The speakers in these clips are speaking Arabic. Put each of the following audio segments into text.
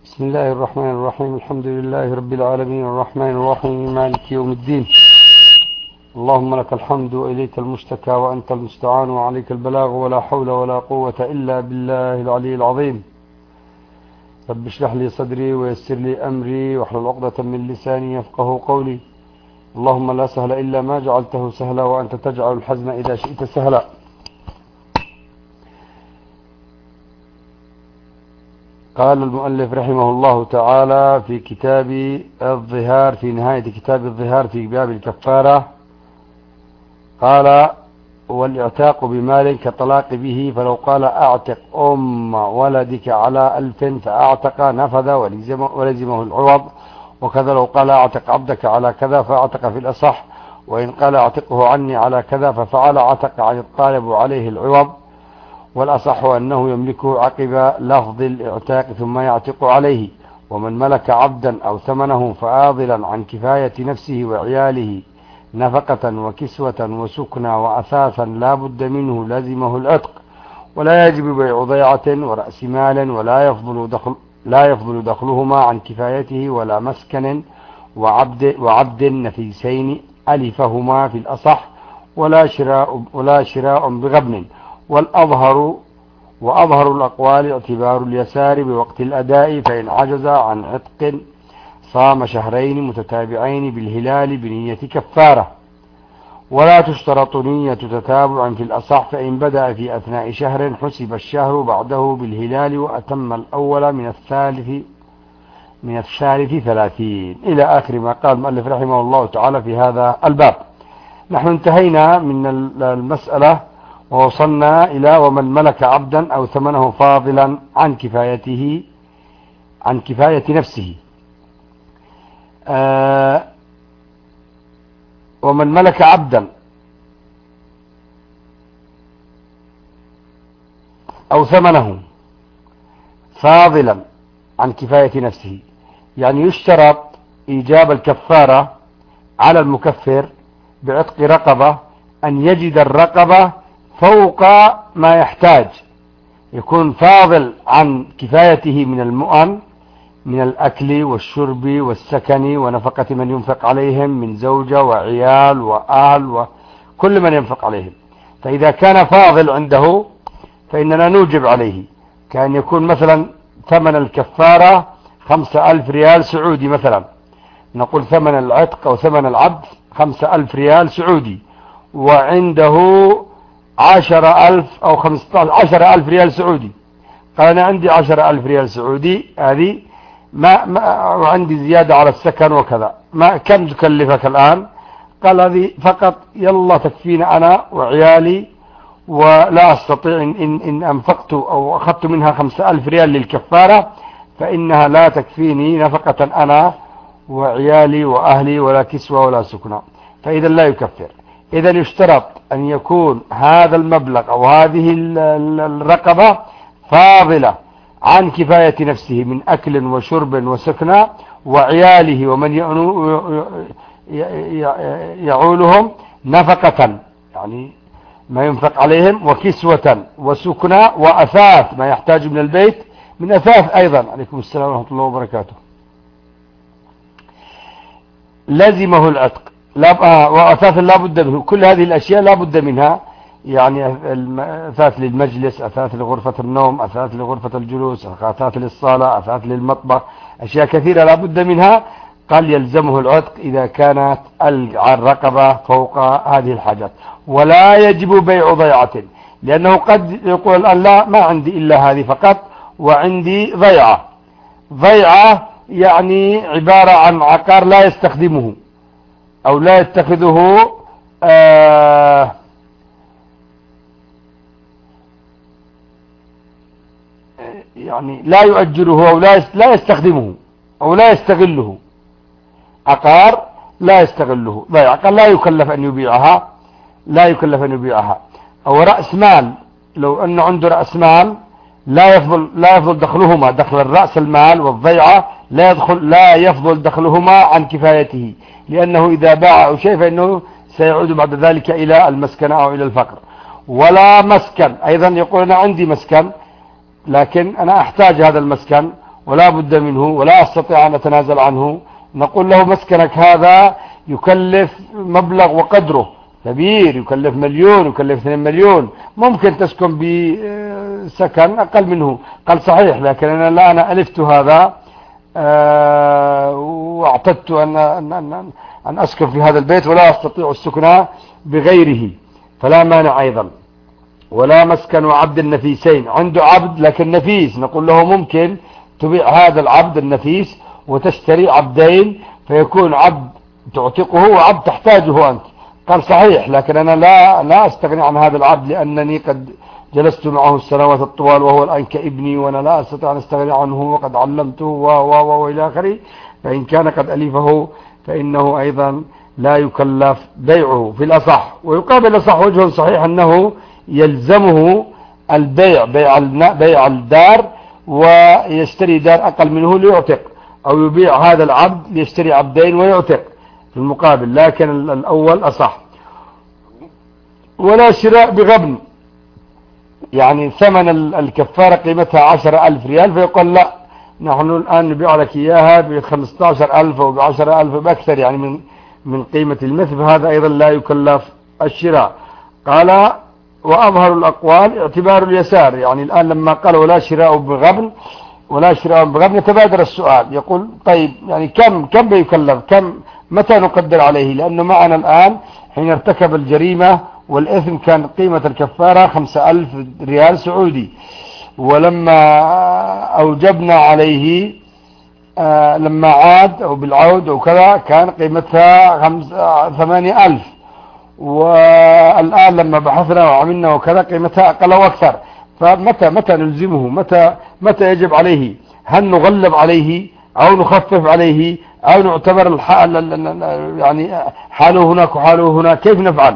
بسم الله الرحمن الرحيم. الحمد لله رب العالمين الرحمن الرحيم مالك يوم الدين. اللهم لك الحمد وإليك المشتكى وأنت المستعان وعليك البلاغ ولا حول ولا قوة إلا بالله العلي العظيم. رب اشرح لي صدري ويسر لي أمري واحلل عقدة من لساني يفقه قولي. اللهم لا سهل إلا ما جعلته سهلا وأنت تجعل الحزن إذا شئت سهلا. قال المؤلف رحمه الله تعالى في كتاب الظهار، في نهاية كتاب الظهار في باب الكفارة، قال: والاعتاق بمال كطلاق به، فلو قال أعتق أم ولدك على 1000 فأعتق نفذ ولزمه العوض، وكذا لو قال أعتق عبدك على كذا فأعتق في الأصح، وإن قال أعتقه عني على كذا ففعل عتق عن الطالب عليه العوض، والأصح أنه يملكه عقب لفظ الاعتاق ثم يعتق عليه. ومن ملك عبدا أو ثمنه فآضلا عن كفاية نفسه وعياله نفقة وكسوة وسكنى وأثاثا لا بد منه لزمه العتق، ولا يجب بيع ضيعة ورأس مال، لا يفضل دخلهما عن كفايته، ولا مسكن وعبد نفيسين ألفهما في الأصح، ولا شراء بغبن. وأظهر الأقوال اعتبار اليسار بوقت الأداء، فإن عجز عن عتق صام شهرين متتابعين بالهلال بنية كفارة، ولا تشترط نية تتابع في الأصح، فإن بدأ في أثناء شهر حسب الشهر بعده بالهلال وأتم الأول من الثالث 30 إلى آخر ما قال المؤلف رحمه الله تعالى في هذا الباب. نحن انتهينا من المسألة ووصلنا إلى: ومن ملك عبدا أو ثمنه فاضلا عن كفاية نفسه. ومن ملك عبدا أو ثمنه فاضلا عن كفاية نفسه، يعني يشترط إيجاب الكفارة على المكفر بعتق رقبة أن يجد الرقبة فوق ما يحتاج، يكون فاضل عن كفايته من المؤن، من الأكل والشرب والسكن ونفقة من ينفق عليهم من زوجة وعيال وأهل وكل من ينفق عليهم. فإذا كان فاضل عنده فإننا نوجب عليه، كان يكون مثلا ثمن الكفارة 5000 ريال سعودي مثلا، نقول ثمن العتق أو ثمن العبد 5000 ريال سعودي، وعنده 10,000 أو 15,000 ريال سعودي. قال: أنا عندي 10,000 ريال سعودي هذه وعندي زيادة على السكن وكذا، كم تكلفك الآن؟ قال: هذه فقط يلا تكفينا أنا وعيالي، ولا أستطيع إن أنفقت أو أخذت منها 5,000 ريال للكفارة فإنها لا تكفيني نفقة أنا وعيالي وأهلي ولا كسوة ولا سكنة، فإذا لا يكفر. إذا يشترط أن يكون هذا المبلغ أو هذه الرقبة فاضلة عن كفاية نفسه من أكل وشرب وسكنى وعياله ومن يعولهم نفقة، يعني ما ينفق عليهم، وكسوة وسكنى وأثاث ما يحتاج من البيت من أثاث أيضا. عليكم السلام ورحمة الله وبركاته. لزمه العتق وأثاث لا بد منه. كل هذه الأشياء لا بد منها، يعني أثاث للمجلس، أثاث لغرفة النوم، أثاث لغرفة الجلوس، أثاث للصالة، أثاث للمطبخ، أشياء كثيرة لا بد منها. قال: يلزمه العتق إذا كانت الرقبة فوق هذه الحاجات، ولا يجب بيع ضيعة، لأنه قد يقول الآن: لا، ما عندي إلا هذه فقط وعندي ضيعة يعني عبارة عن عقار لا يستخدمه أو لا يتخذه يعني لا يؤجره أو لا يستخدمه أو لا يستغله. عقار لا يستغله، ضيعة قال لا يكلف أن يبيعها. أو رأس مال، لو أنه عنده رأس مال لا يفضل دخلهما، دخل الرأس المال والضيعة لا يفضل دخلهما عن كفايته، لأنه إذا باع أو شيء فإنه سيعود بعد ذلك إلى المسكن أو إلى الفقر. ولا مسكن أيضا، يقول: أنا عندي مسكن لكن أنا أحتاج هذا المسكن ولا بد منه ولا أستطيع أن أتنازل عنه، نقول له مسكنك هذا يكلف مبلغ وقدره كبير، يكلف مليون، يكلف 2 مليون، ممكن تسكن بسكن أقل منه. قال صحيح، لكن أنا ألفت هذا واعتدت أن أسكن في هذا البيت ولا أستطيع السكنى بغيره، فلا مانع أيضا. ولا مسكن عبد النفيسين، عنده عبد لكن نفيس، نقول له ممكن تبيع هذا العبد النفيس وتشتري عبدين، فيكون عبد تعتقه وعبد تحتاجه أنت. قال صحيح، لكن أنا لا أستغني عن هذا العبد، لأنني قد جلست معه السنوات الطوال وهو الآن كابني، وأنا لا أستطيع أن أستغني عنه وقد علمته وإلى آخره. فإن كان قد ألفه فإنه أيضا لا يكلف بيعه في الأصح. ويقابل الأصح وجه صحيح أنه يلزمه البيع، بيع الدار ويشتري دار أقل منه ليعتق، أو يبيع هذا العبد ليشتري عبدين ويعتق في المقابل، لكن الأول أصح. ولا شراء بغبن، يعني ثمن الكفارة قيمتها 10,000 ريال، فيقول لا، نحن الآن نبيع لك إياها ب15,000 أو ب10,000 بأكثر يعني من قيمة المثل، هذا أيضا لا يكلف الشراء. قال وأظهر الأقوال اعتبار اليسار، يعني الآن لما قال ولا شراء بغبن يتبادر السؤال، يقول طيب يعني كم بيكلف، متى نقدر عليه؟ لأنه معنا الآن حين ارتكب الجريمة والإثم كان قيمة الكفارة 5,000 ريال سعودي، ولما أوجبنا عليه لما عاد أو بالعود أو كذا كان قيمتها 8,000، والآن لما بحثنا وعملنا وكذا قيمتها أقل وأكثر. فمتى نلزمه؟ متى يجب عليه؟ هل نغلب عليه أو نخفف عليه أو نعتبر يعني حاله هناك وحاله هناك؟ كيف نفعل؟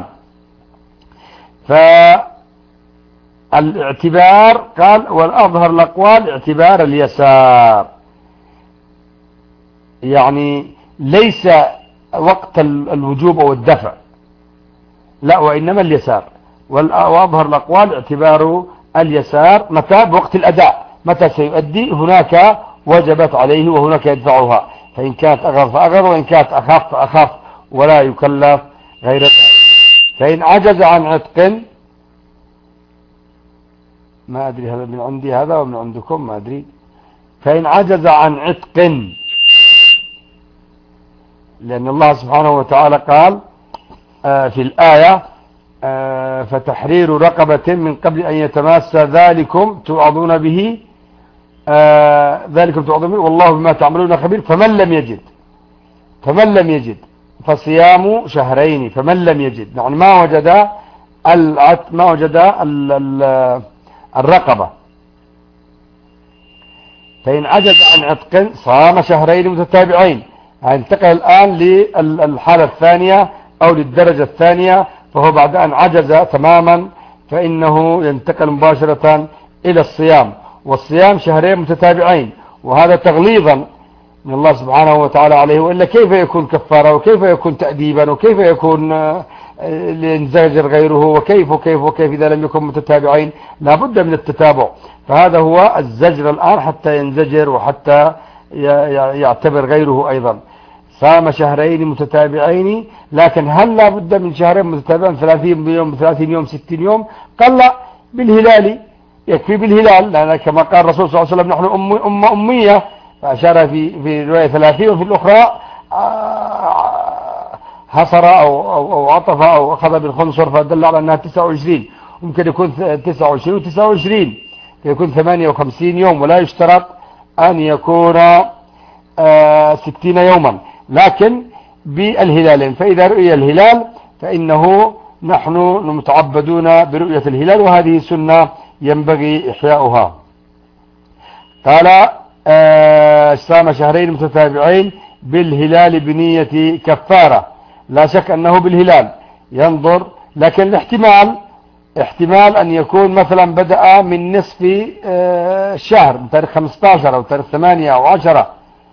فالاعتبار قال والأظهر الأقوال اعتبار اليسار، يعني ليس وقت الوجوب أو الدفع، لا، وإنما اليسار. وأظهر الأقوال اعتبار اليسار متى؟ بوقت الأداء، متى سيؤدي هناك وجبت عليه وهناك يدفعها، فإن كانت أغض فأغض، وإن كانت أخف فأخف، ولا يكلف غير ذلك. فإن عجز عن عتق، ما أدري هذا من عندي هذا ومن عندكم ما أدري، فإن عجز عن عتق، لأن الله سبحانه وتعالى قال في الآية فتحرير رقبة من قبل أن يتماس ذلكم توعظون به والله بما تعملون خبير. فمن لم يجد فصيام شهرين، فمن لم يجد يعني ما وجد الرقبة. فإن عجز عن عتق صام شهرين متتابعين. هننتقل الآن للحالة الثانية أو للدرجة الثانية، فهو بعد أن عجز تماما فإنه ينتقل مباشرة إلى الصيام، والصيام شهرين متتابعين، وهذا تغليظا من الله سبحانه وتعالى عليه، وإلا كيف يكون كفارة، وكيف يكون تأديبا، وكيف يكون لينزجر غيره، وكيف إذا لم يكن متتابعين؟ لا بد من التتابع. فهذا هو الزجر الآن حتى ينزجر وحتى يعتبر غيره أيضا. صام شهرين متتابعين، لكن هل لا بد من شهرين متتابعين 30 يوم 30 يوم 60 يوم؟ قال لا، بالهلال يكفي، بالهلال، لأن كما قال الرسول صلى الله عليه وسلم نحن أمة أمية، فأشار في رواية 30، وفي الأخرى حصر أو عطف أو أخذ بالخنصر فدل على أنها 29. ممكن يكون 29 و29، يكون 58 يوم، ولا يشترط أن يكون 60 يوما، لكن بالهلالين. فإذا رؤي الهلال فإنه نحن متعبدون برؤية الهلال، وهذه سنة ينبغي إحياؤها. قال صام شهرين متتابعين بالهلال بنية كفارة، لا شك أنه بالهلال ينظر، لكن الاحتمال أن يكون مثلا بدأ من نصف الشهر، من تاريخ 15 أو تاريخ 8 أو 10،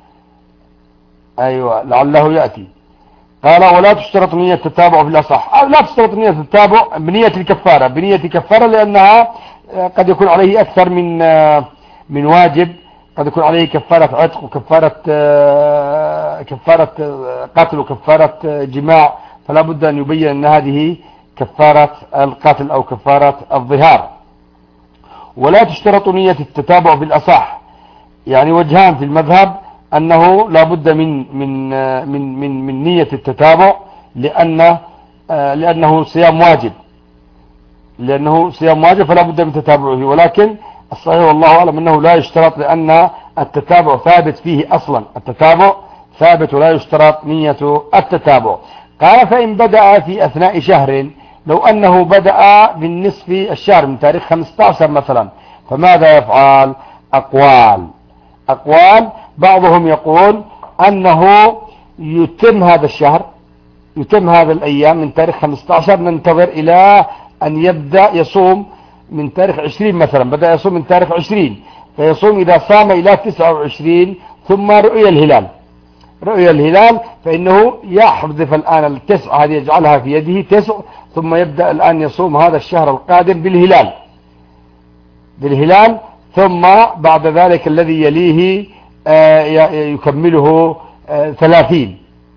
أيوة لعله يأتي. قال ولا تشترط نية التتابع في الأصح، لا تشترط نية التتابع بنية الكفارة، لأنها قد يكون عليه أكثر من واجب، قد يكون عليه كفارة عتق وكفارة قتل وكفارة جماع، فلا بد أن يبين أن هذه كفارة القتل أو كفارة الظهار. ولا تشترط نية التتابع بالأصح، يعني وجهان في المذهب، أنه لا بد من نية التتابع لأنه صيام واجب، فلا بد من تتابعه. ولكن الصحيح والله أعلم أنه لا يشترط، لأن التتابع ثابت فيه أصلا، التتابع ثابت ولا يشترط نية التتابع. قال فإن بدأ في أثناء شهر، لو أنه بدأ بالنصف الشهر من تاريخ 15 مثلا، فماذا يفعل؟ أقوال بعضهم يقول أنه يتم هذا الشهر، يتم هذا الأيام من تاريخ 15، ننتظر إلى أن يبدأ يصوم من تاريخ 20 مثلا، بدأ يصوم من تاريخ 20، فيصوم إذا صام إلى 29 ثم رؤي الهلال فإنه يحذف الآن التسعة هذه، يجعلها في يده 9، ثم يبدأ الآن يصوم هذا الشهر القادم بالهلال، ثم بعد ذلك الذي يليه يكمله 30.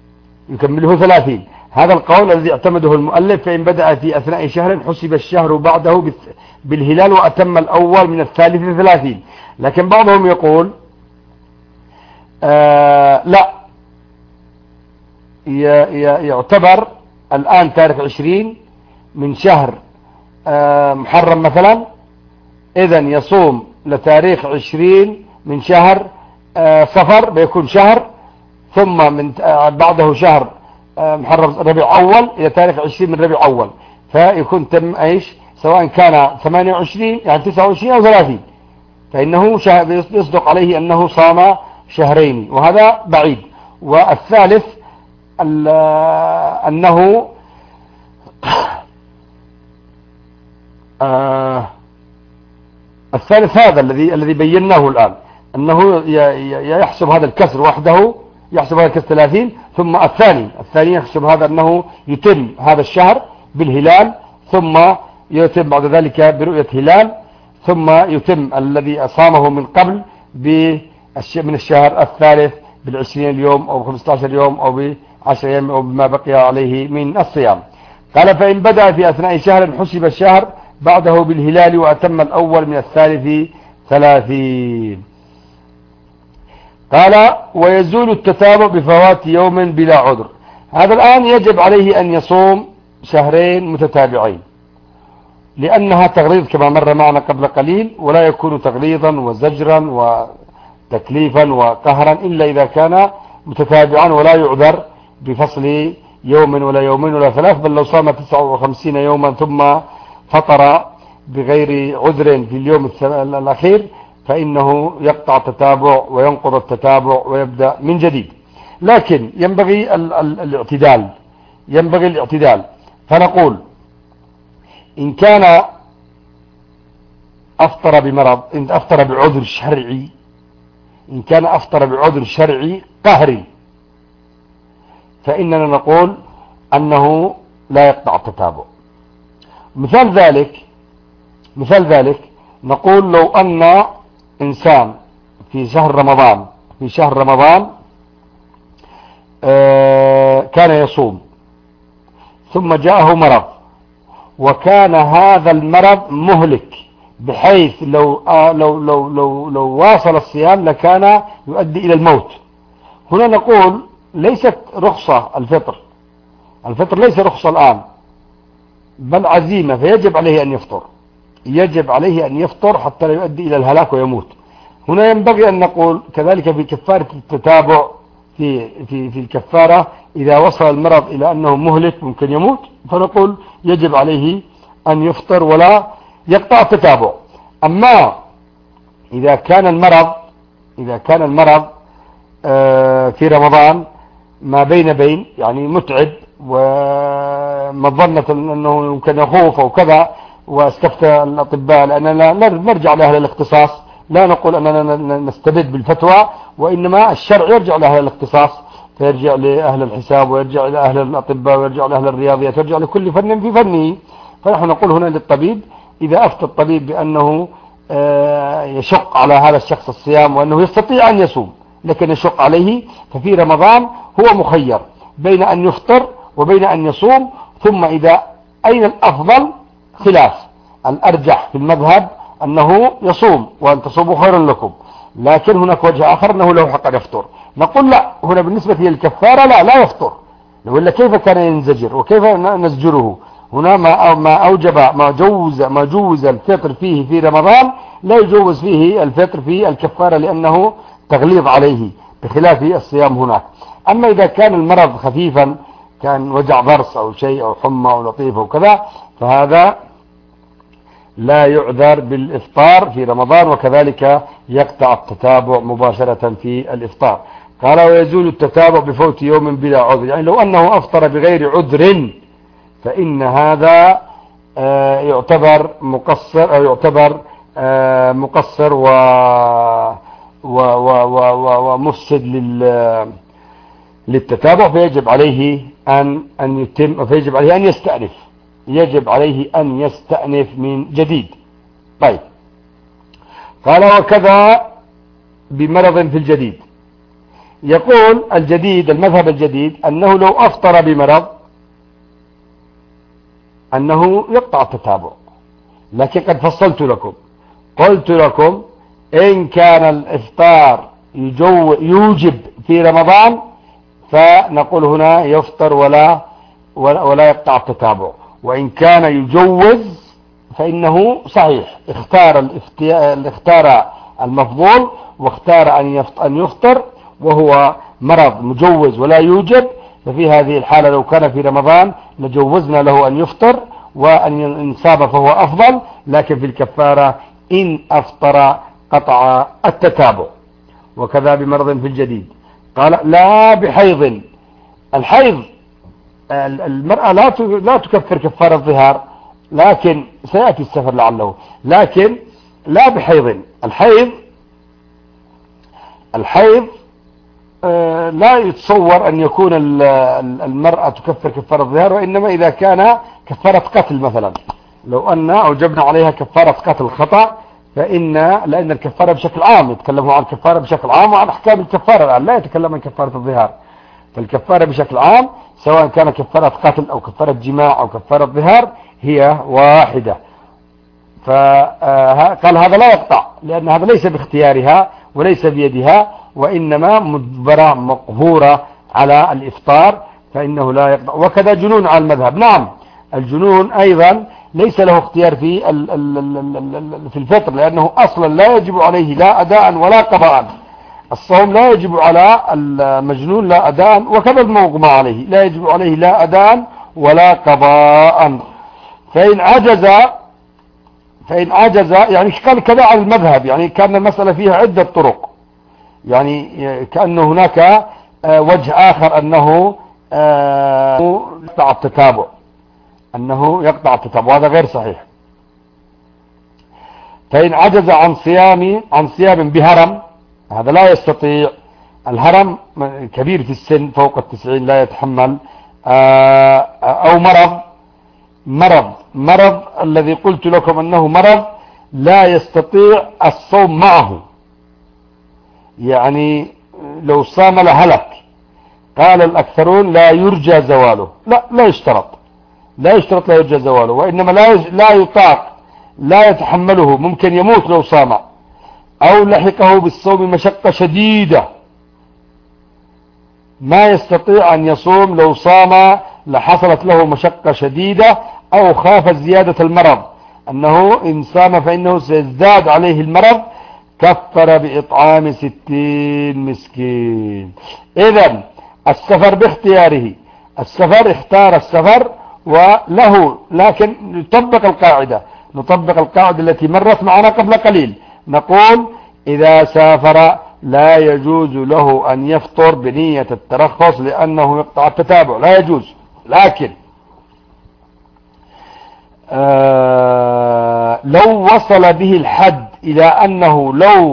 هذا القول الذي اعتمده المؤلف. فإن بدأ في أثناء شهر حسب الشهر بعده بالهلال وأتم الأول من الثالث 30. لكن بعضهم يقول لا، يعتبر الآن تاريخ 20 من شهر محرم مثلا، إذن يصوم لتاريخ 20 من شهر صفر بيكون شهر، ثم من بعده شهر محرم ربيع أول إلى تاريخ 20 من ربيع أول، فيكون تم إيش، سواء كان 28 يعني 29 أو 30، فإنه يصدق عليه أنه صام شهرين، وهذا بعيد. والثالث أنه الثالث هذا الذي بيناه الآن، أنه يحسب هذا الكسر وحده، يحسب هذا الكسر 30، ثم الثاني يحسب هذا أنه يتم هذا الشهر بالهلال، ثم يتم بعد ذلك برؤية هلال، ثم يتم الذي صامه من قبل من الشهر الثالث بال20 يوم أو 15 يوم أو ب10 أيام أو بما بقي عليه من الصيام. قال فإن بدأ في أثناء شهر حسب الشهر بعده بالهلال وأتم الأول من الثالث 30. قال ويزول التتابع بفوات يوم بلا عذر. هذا الآن يجب عليه أن يصوم شهرين متتابعين، لأنها تغليظ كما مر معنا قبل قليل، ولا يكون تغليظا وزجرا وتكليفا وقهرا إلا إذا كان متتابعا، ولا يعذر بفصل يوم ولا يومين ولا 3، بل لو صام 59 يوما ثم فطر بغير عذر في اليوم الأخير فإنه يقطع التتابع وينقض التتابع ويبدأ من جديد. لكن ينبغي الاعتدال، فنقول إن كان أفطر بمرض، إن أفطر بعذر شرعي، إن كان أفطر بعذر شرعي قهري، فإننا نقول أنه لا يقطع التتابع. مثال ذلك نقول لو أن إنسان في شهر رمضان كان يصوم، ثم جاءه مرض، وكان هذا المرض مهلك بحيث لو واصل الصيام لكان يؤدي إلى الموت. هنا نقول ليست رخصة الفطر ليس رخصة الآن، بل عزيمة، فيجب عليه أن يفطر حتى لا يؤدي إلى الهلاك ويموت. هنا ينبغي أن نقول كذلك في كفارة التتابع، في الكفارة إذا وصل المرض إلى أنه مهلك ممكن يموت، فنقول يجب عليه أن يفطر ولا يقطع التتابع. أما إذا كان المرض في رمضان ما بين يعني متعب، ومظنة أنه يمكن يخوف أو كذا، واستفتى الأطباء، لأننا نرجع لأهل الاختصاص، لا نقول أننا نستبد بالفتوى، وإنما الشرع يرجع لأهل الاختصاص، فيرجع لأهل الحساب، ويرجع إلى أهل الأطباء، ويرجع لأهل الرياضيات، ويرجع لكل فن في فنه. فنحن نقول هنا للطبيب إذا أفتى الطبيب بأنه يشق على هذا الشخص الصيام وأنه يستطيع أن يصوم لكن يشق عليه، ففي رمضان هو مخير بين أن يفطر وبين أن يصوم. ثم إذا أين الأفضل خلاف، الأرجح في المذهب أنه يصوم وأن تصوموا خير لكم، لكن هناك وجه آخر أنه له حق أن يفطر. نقول لا، هنا بالنسبة للكفارة لا يفطر، ولا كيف كان ينزجر وكيف نزجره؟ هنا ما جوز الفطر فيه في رمضان لا يجوز فيه الفطر في الكفارة لأنه تغليظ عليه بخلاف الصيام هناك. أما إذا كان المرض خفيفا، كان وجع ضرس أو شيء أو حمى أو لطيف أو كذا، فهذا لا يعذر بالإفطار في رمضان، وكذلك يقطع التتابع مباشرة في الإفطار. قال ويزول التتابع بفوت يوم بلا عذر، يعني لو أنه أفطر بغير عذر فإن هذا يعتبر مقصر، أو يعتبر مقصر ومفسد للتتابع، فيجب عليه أن يتم، فيجب عليه أن يستأنف، يجب عليه أن يستأنف من جديد. طيب، قال وكذا بمرض في الجديد. يقول الجديد، المذهب الجديد، أنه لو أفطر بمرض أنه يقطع التتابع، لكن قد فصلت لكم، قلت لكم إن كان الإفطار يوجب في رمضان فنقول هنا يفطر ولا يقطع التتابع، وإن كان يجوز فإنه صحيح، اختار المفضول واختار أن يفطر وهو مرض مجوز ولا يوجب. ففي هذه الحالة لو كان في رمضان لجوزنا له أن يفطر، وأن صام فهو أفضل، لكن في الكفارة إن أفطر قطع التتابع. وكذا بمرض في الجديد. قال لا بحيض. الحيض المرأة لا تكفر كفارة الظهار، لكن سيأتي السفر لعله، لكن لا بحيض. الحيض لا يتصور أن يكون المرأة تكفر كفارة الظهار، وإنما إذا كان كفارة قتل مثلا، لو أن أوجبنا عليها كفارة قتل خطأ، لأن الكفارة بشكل عام، يتكلموا عن الكفارة بشكل عام وعن أحكام الكفارة الآن، لا يتكلم عن كفارة الظهار. فالكفارة بشكل عام سواء كان كفارة قتل أو كفارة جماع أو كفارة ظهار هي واحدة. فقال هذا لا يقطع، لأن هذا ليس باختيارها وليس بيدها، وإنما مجبرة مقهورة على الإفطار، فإنه لا يقطع. وكذا جنون على المذهب. نعم، الجنون أيضا ليس له اختيار في الفطر، لأنه أصلا لا يجب عليه لا أداء ولا قضاء. الصوم لا يجب على المجنون لا أداء، وكذا المغمى عليه لا يجب عليه لا أداء ولا قضاء. فإن عجز يعني قال كذا على المذهب، يعني كان المسألة فيها عدة طرق، يعني كأنه هناك وجه آخر أنه يقطع التتابع، وهذا غير صحيح. فإن عجز عن صيام بهرم، هذا لا يستطيع، الهرم كبير في السن فوق 90 لا يتحمل، أو مرض الذي قلت لكم أنه مرض لا يستطيع الصوم معه، يعني لو صام لهلك. قال الأكثرون لا يرجى زواله، لا يشترط لا يرجى زواله، وإنما لا يطاق، لا يتحمله، ممكن يموت لو صام، أو لحقه بالصوم مشقة شديدة، ما يستطيع أن يصوم، لو صام لحصلت له مشقة شديدة، أو خاف زيادة المرض، أنه إن صام فإنه سيزداد عليه المرض، كفر بإطعام 60 مسكين. إذن السفر باختياره، اختار السفر وله، لكن نطبق القاعدة التي مرت معنا قبل قليل، نقول إذا سافر لا يجوز له أن يفطر بنية الترخص لأنه يقطع التتابع، لا يجوز. لكن لو وصل به الحد إلى أنه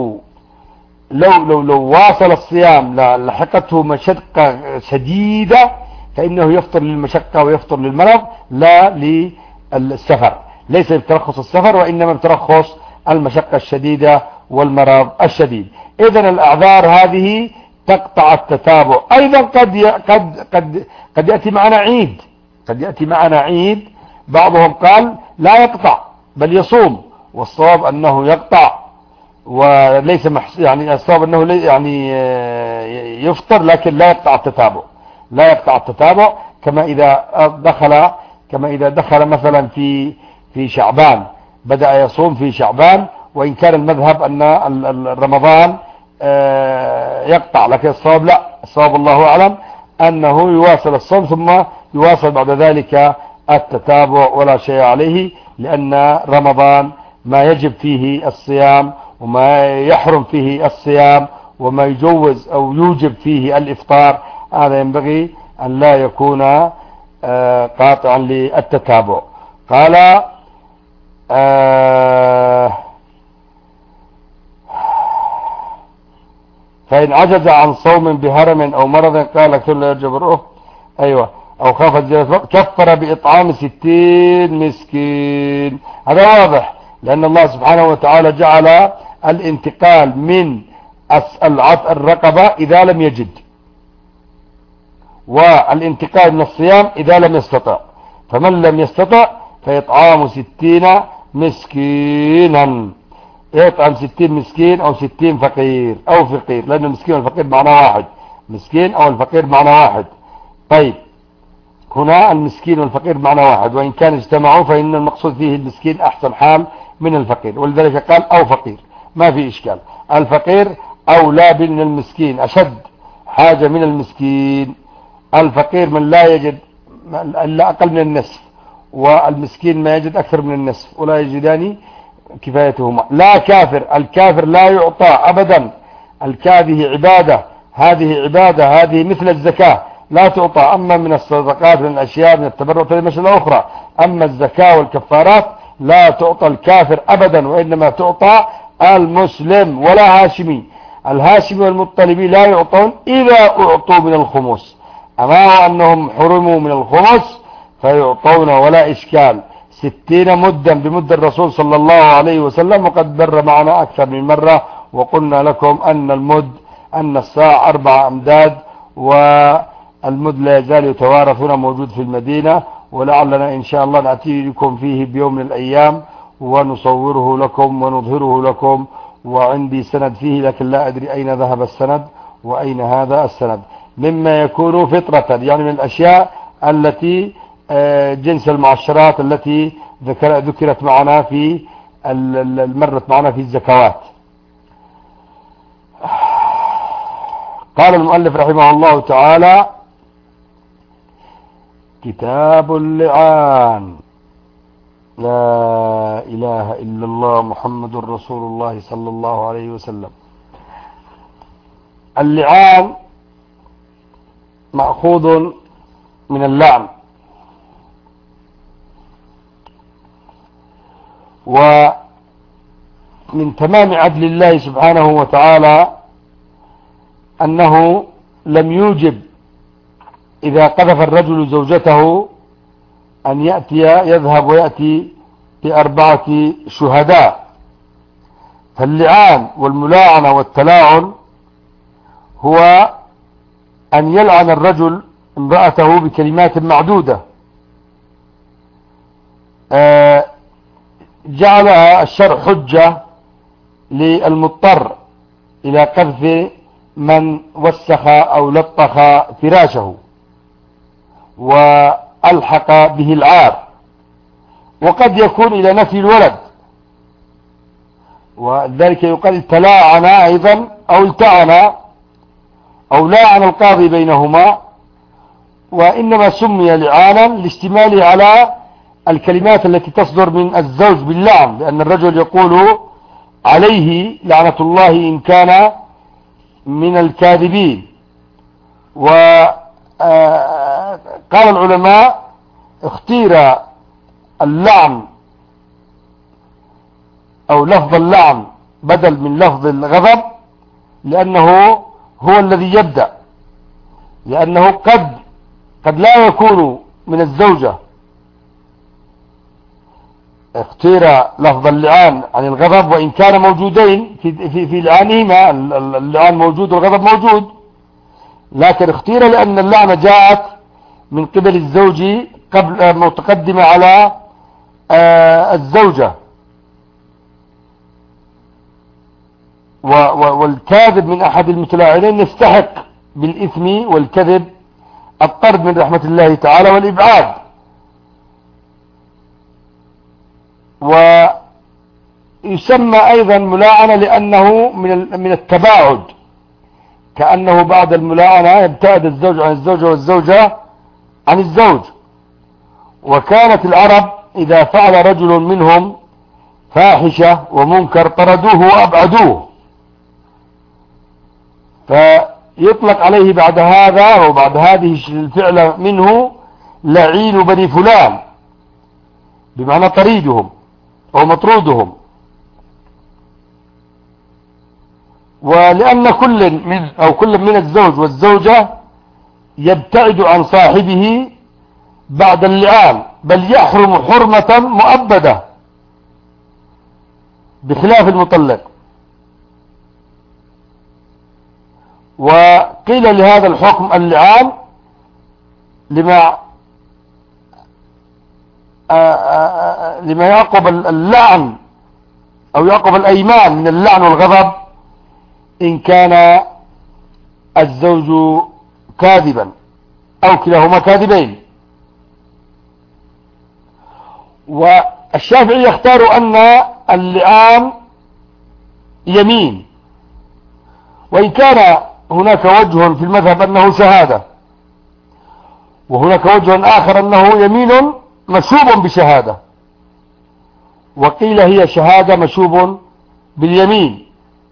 لو واصل الصيام لحقته مشقة شديدة، فإنه يفطر للمشقة ويفطر للمرض، لا للسفر، ليس بترخص السفر وإنما بترخص المشقة الشديدة والمرض الشديد. إذن الأعذار هذه تقطع التتابع. أيضا قد يأتي معنا عيد، قد يأتي معنا عيد، بعضهم قال لا يقطع بل يصوم، والصواب أنه يقطع، وليس يعني الصواب أنه يعني يفطر لكن لا يقطع التتابع، لا يقطع التتابع. كما إذا دخل مثلا في شعبان، بدأ يصوم في شعبان، وإن كان المذهب أن رمضان يقطع، لكن الصواب لا، الصواب الله أعلم أنه يواصل الصوم ثم يواصل بعد ذلك التتابع ولا شيء عليه، لأن رمضان ما يجب فيه الصيام وما يحرم فيه الصيام وما يجوز أو يوجب فيه الإفطار، هذا ينبغي أن لا يكون قاطعا للتتابع. قال فإن عجز عن صوم بهرم أو مرض قال كل يجبره، أيوة، أو خاف زيادة كفر بإطعام 60 مسكين. هذا واضح، لأن الله سبحانه وتعالى جعل الانتقال من الرقبة إذا لم يجد، والانتقال من الصيام إذا لم يستطع، فمن لم يستطع فيطعام 60 مسكينا، يطعم 60 مسكين أو 60 فقير أو فقير، لأن المسكين والفقير معنى واحد، مسكين أو الفقير معنى واحد. طيب هنا المسكين والفقير معنى واحد، وإن كان اجتمعوا فإن المقصود فيه المسكين أحسن حال من الفقير، ولذلك قال أو فقير، ما في إشكال. الفقير أولى من المسكين، أشد حاجة من المسكين. الفقير من لا يجد إلا أقل من النصف، والمسكين ما يجد أكثر من النصف، ولا يجدان كفايتهما. لا كافر، الكافر لا يعطى أبدا، هذه عبادة، هذه عبادة، هذه مثل الزكاة لا تعطى. أما من الصدقات من الأشياء من التبرع فهي مسألة أخرى، أما الزكاة والكفارات لا تعطى الكافر أبدا، وإنما تعطى المسلم ولا هاشمي. الهاشمي والمطلبي لا يعطون إذا أعطوا من الخمس، أما أنهم حرموا من الخمس فيعطون ولا إشكال. 60 مدا بمد الرسول صلى الله عليه وسلم، وقد بر معنا أكثر من مرة وقلنا لكم أن الساعة 4 أمداد، والمد لا يزال يتوارث هنا موجود في المدينة، ولعلنا إن شاء الله نأتي لكم فيه بيوم من الأيام ونصوره لكم ونظهره لكم، وعندي سند فيه لكن لا أدري أين ذهب السند وأين هذا السند، مما يكون فطرة، يعني من الأشياء التي جنس المعشرات التي ذكرت معنا في مرت معنا في الزكوات. قال المؤلف رحمه الله تعالى: كتاب اللعان. لا إله إلا الله محمد رسول الله صلى الله عليه وسلم. اللعان مأخوذ من اللعن، ومن تمام عدل الله سبحانه وتعالى أنه لم يوجب إذا قذف الرجل زوجته أن يذهب ويأتي ب4 شهداء. فاللعان والملاعنة والتلاعن هو أن يلعن الرجل امرأته بكلمات معدودة، جعلها الشرع حجة للمضطر إلى قذف من وسخ أو لطخ فراشه وألحق به العار، وقد يكون إلى نفي الولد، وذلك يقال تلاعن أيضا أو التعن أو لاعن القاضي بينهما، وإنما سمي لعانا لاشتماله على الكلمات التي تصدر من الزوج باللعن، لأن الرجل يقول عليه لعنة الله إن كان من الكاذبين. وقال العلماء اختير اللعن أو لفظ اللعن بدل من لفظ الغضب لأنه هو الذي يبدأ، لأنه قد لا يكون من الزوجة اختير لفظ اللعان عن الغضب، وإن كان موجودين في لعانهما، اللعان موجود والغضب موجود، لكن اختير لأن اللعنة جاءت من قبل الزوج قبل متقدمة على الزوجة، والكاذب من أحد المتلاعنين يستحق بالإثم والكذب الطرد من رحمة الله تعالى والإبعاد. ويسمى أيضا ملاعنة لأنه من التباعد، كأنه بعد الملاعنة يبتعد الزوج عن الزوجة والزوجة عن الزوج. وكانت العرب إذا فعل رجل منهم فاحشة ومنكر طردوه وأبعدوه، فيطلق عليه بعد هذا وبعد هذه الفعلة منه لعين بني فلان، بمعنى طريدهم أو مطرودهم. ولأن كل من الزوج والزوجة يبتعد عن صاحبه بعد اللعان، بل يحرم حرمة مؤبدة بخلاف المطلق. وقيل لهذا الحكم اللعان لما يعقب اللعن أو يعقب الأيمان من اللعن والغضب إن كان الزوج كاذبا أو كلاهما كاذبين. والشافعي يختار أن اللعان يمين، وإن كان هناك وجه في المذهب أنه شهادة، وهناك وجه آخر أنه يمين مشوب بشهادة، وقيل هي شهادة مشوب باليمين.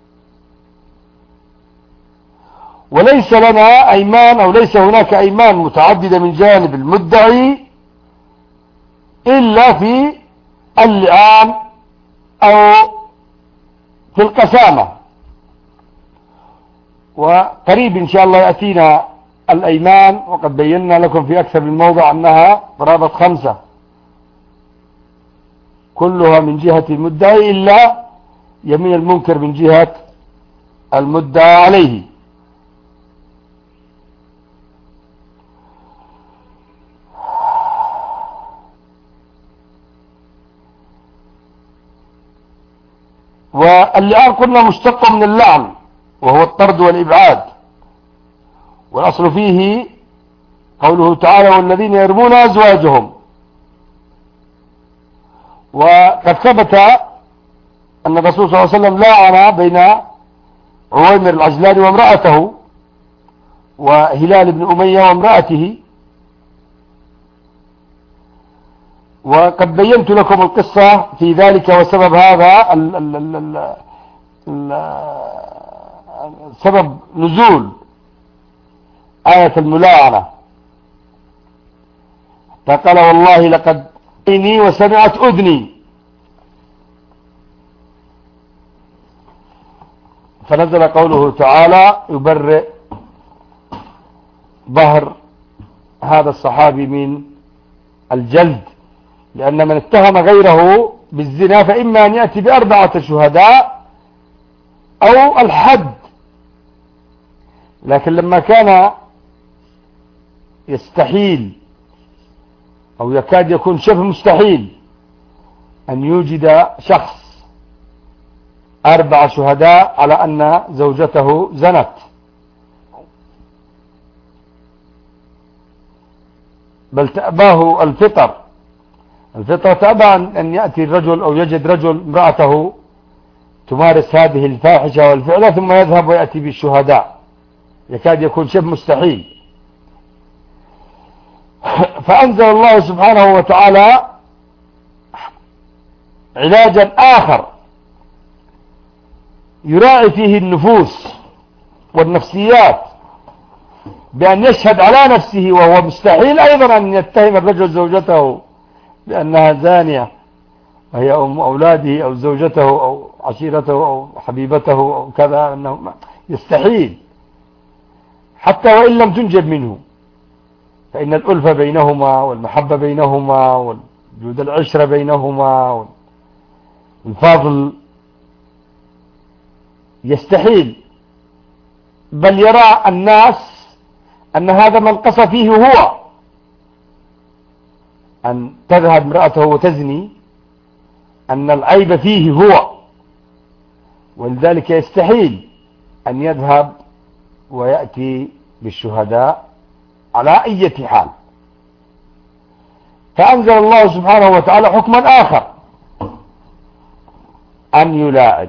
وليس لنا أيمان أو ليس هناك أيمان متعددة من جانب المدعي إلا في اللعان أو في القسامة. وقريب إن شاء الله يأتينا الأيمان، وقد بينا لكم في أكثر من موضع أنها قرابة 5 كلها من جهة المدعي إلا يمين المنكر من جهة المدعى عليه. واللعان قلنا مشتق من اللعن وهو الطرد والإبعاد، والأصل فيه قوله تعالى والذين يرمون أزواجهم. وقد ثبت أن الرسول صلى الله عليه وسلم لاعن بين عويمر العجلاني وامرأته، وهلال بن أمية وامرأته. وقد بينت لكم القصة في ذلك وسبب هذا سبب نزول آية الملاعنة. فقال والله لقد عيني وسمعت أذني، فنزل قوله تعالى يبرئ ظهر هذا الصحابي من الجلد، لأن من اتهم غيره بالزنا فإما أن يأتي ب4 شهداء أو الحد. لكن لما كان يستحيل أو يكاد يكون شبه مستحيل أن يوجد شخص 4 شهداء على أن زوجته زنت، بل تأباه الفطر تأبى أن يأتي الرجل أو يجد رجل امرأته تمارس هذه الفاحشة والفعلة ثم يذهب ويأتي بالشهداء، يكاد يكون شبه مستحيل. فأنزل الله سبحانه وتعالى علاجا آخر يراعي فيه النفوس والنفسيات، بأن يشهد على نفسه، وهو مستحيل أيضا أن يتهم الرجل زوجته بأنها زانية وهي أم أولاده أو زوجته أو عشيرته أو حبيبته أو كذا، أنه يستحيل حتى وإن لم تنجب منه، فإن الألفة بينهما والمحبة بينهما وجود العشرة بينهما الفاضل يستحيل، بل يرى الناس أن هذا منقص فيه هو، أن تذهب امرأته وتزني أن العيب فيه هو، ولذلك يستحيل أن يذهب ويأتي بالشهداء على أي حال. فأنزل الله سبحانه وتعالى حكما آخر، أن يلاعن،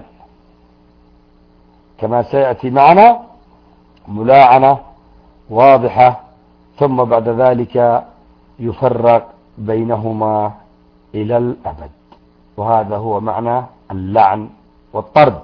كما سيأتي معنا ملاعنة واضحة، ثم بعد ذلك يفرق بينهما إلى الأبد، وهذا هو معنى اللعن والطرد.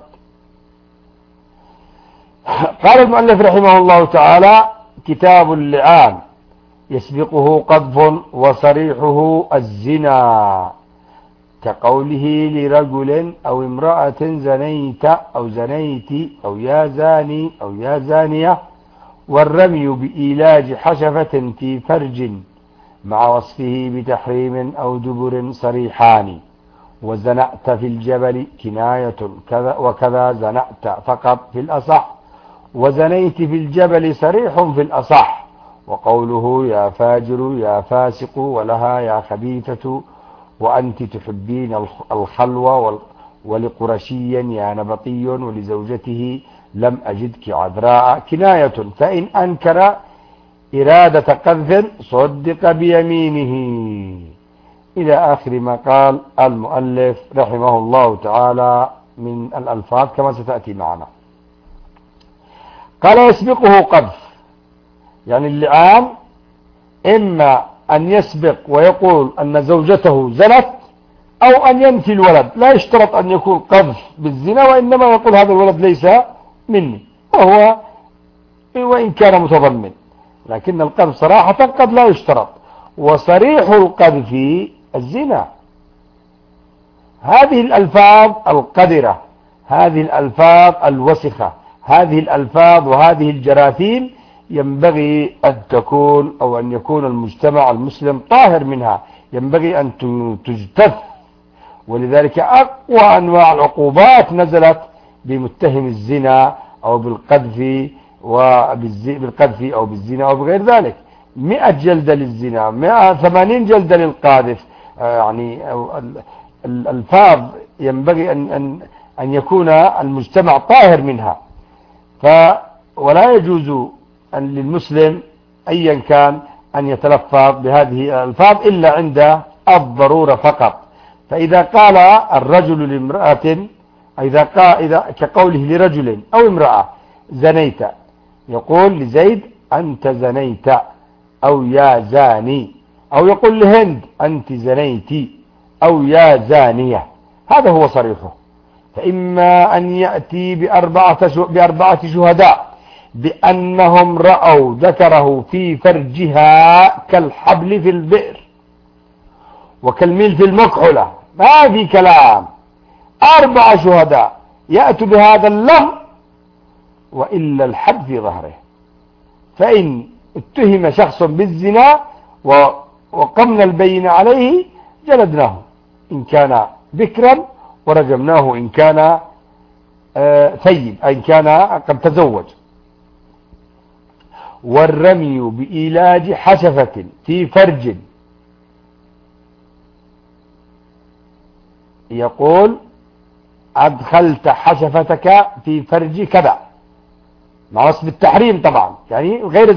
قال المؤلف رحمه الله تعالى: كتاب اللعان يسبقه قذف وصريحه الزنا، كقوله لرجل أو امرأة زنيت أو زنيت أو يا زاني أو يا زانية، والرمي بإيلاج حشفة في فرج مع وصفه بتحريم أو دبر صريحان، وزنأت في الجبل كناية كذا وكذا زنأت فقط في الأصح، وزنيت في الجبل صريح في الأصح، وقوله يا فاجر يا فاسق ولها يا خبيثة وأنت تحبين الخلوة، ولقرشيا يا نبطي ولزوجته لم أجدك عذراء كناية، فإن أنكر إرادة قذف صدق بيمينه، إلى آخر ما قال المؤلف رحمه الله تعالى من الألفاظ كما ستأتي معنا. قال: يسبقه قذف، يعني اللعان إما أن يسبق ويقول أن زوجته زنت، أو أن ينفي الولد، لا يشترط أن يكون قذف بالزنا، وإنما يقول هذا الولد ليس مني، وهو وإن كان متضمن، لكن القذف صراحة قد لا يشترط. وصريح القذف الزنا. هذه الألفاظ القذرة، هذه الألفاظ الوسخة، هذه الألفاظ وهذه الجراثيم ينبغي أن تكون أو أن يكون المجتمع المسلم طاهر منها، ينبغي أن تجتث. ولذلك أقوى أنواع العقوبات نزلت بمتهم الزنا أو بالقذف أو بالزنا أو بغير ذلك. 100 جلدة للزنا، 180 جلدة للقاذف. يعني الألفاظ ينبغي أن يكون المجتمع طاهر منها. ولا يجوز أن للمسلم أيا كان أن يتلفظ بهذه الألفاظ إلا عند الضرورة فقط. فإذا قال الرجل لامرأة، إذا كقوله لرجل أو امرأة زنيت، يقول لزيد أنت زنيت أو يا زاني، أو يقول لهند أنت زنيتي أو يا زانية، هذا هو صريحه. فإما أن يأتي بأربعة شهداء بأنهم رأوا ذكره في فرجها كالحبل في البئر وكالميل في المكحلة، ما في كلام، 4 شهداء يأتوا بهذا اللفظ وإلا الحد في ظهره. فإن اتهم شخص بالزنا وقمنا البين عليه جلدناه إن كان بكرا، ورجمناه إن كان ثيب، إن كان قد تزوج. والرمي بإيلاج حشفة في فرج، يقول أدخلت حشفتك في فرج كذا، مع وصف التحريم طبعا، يعني غير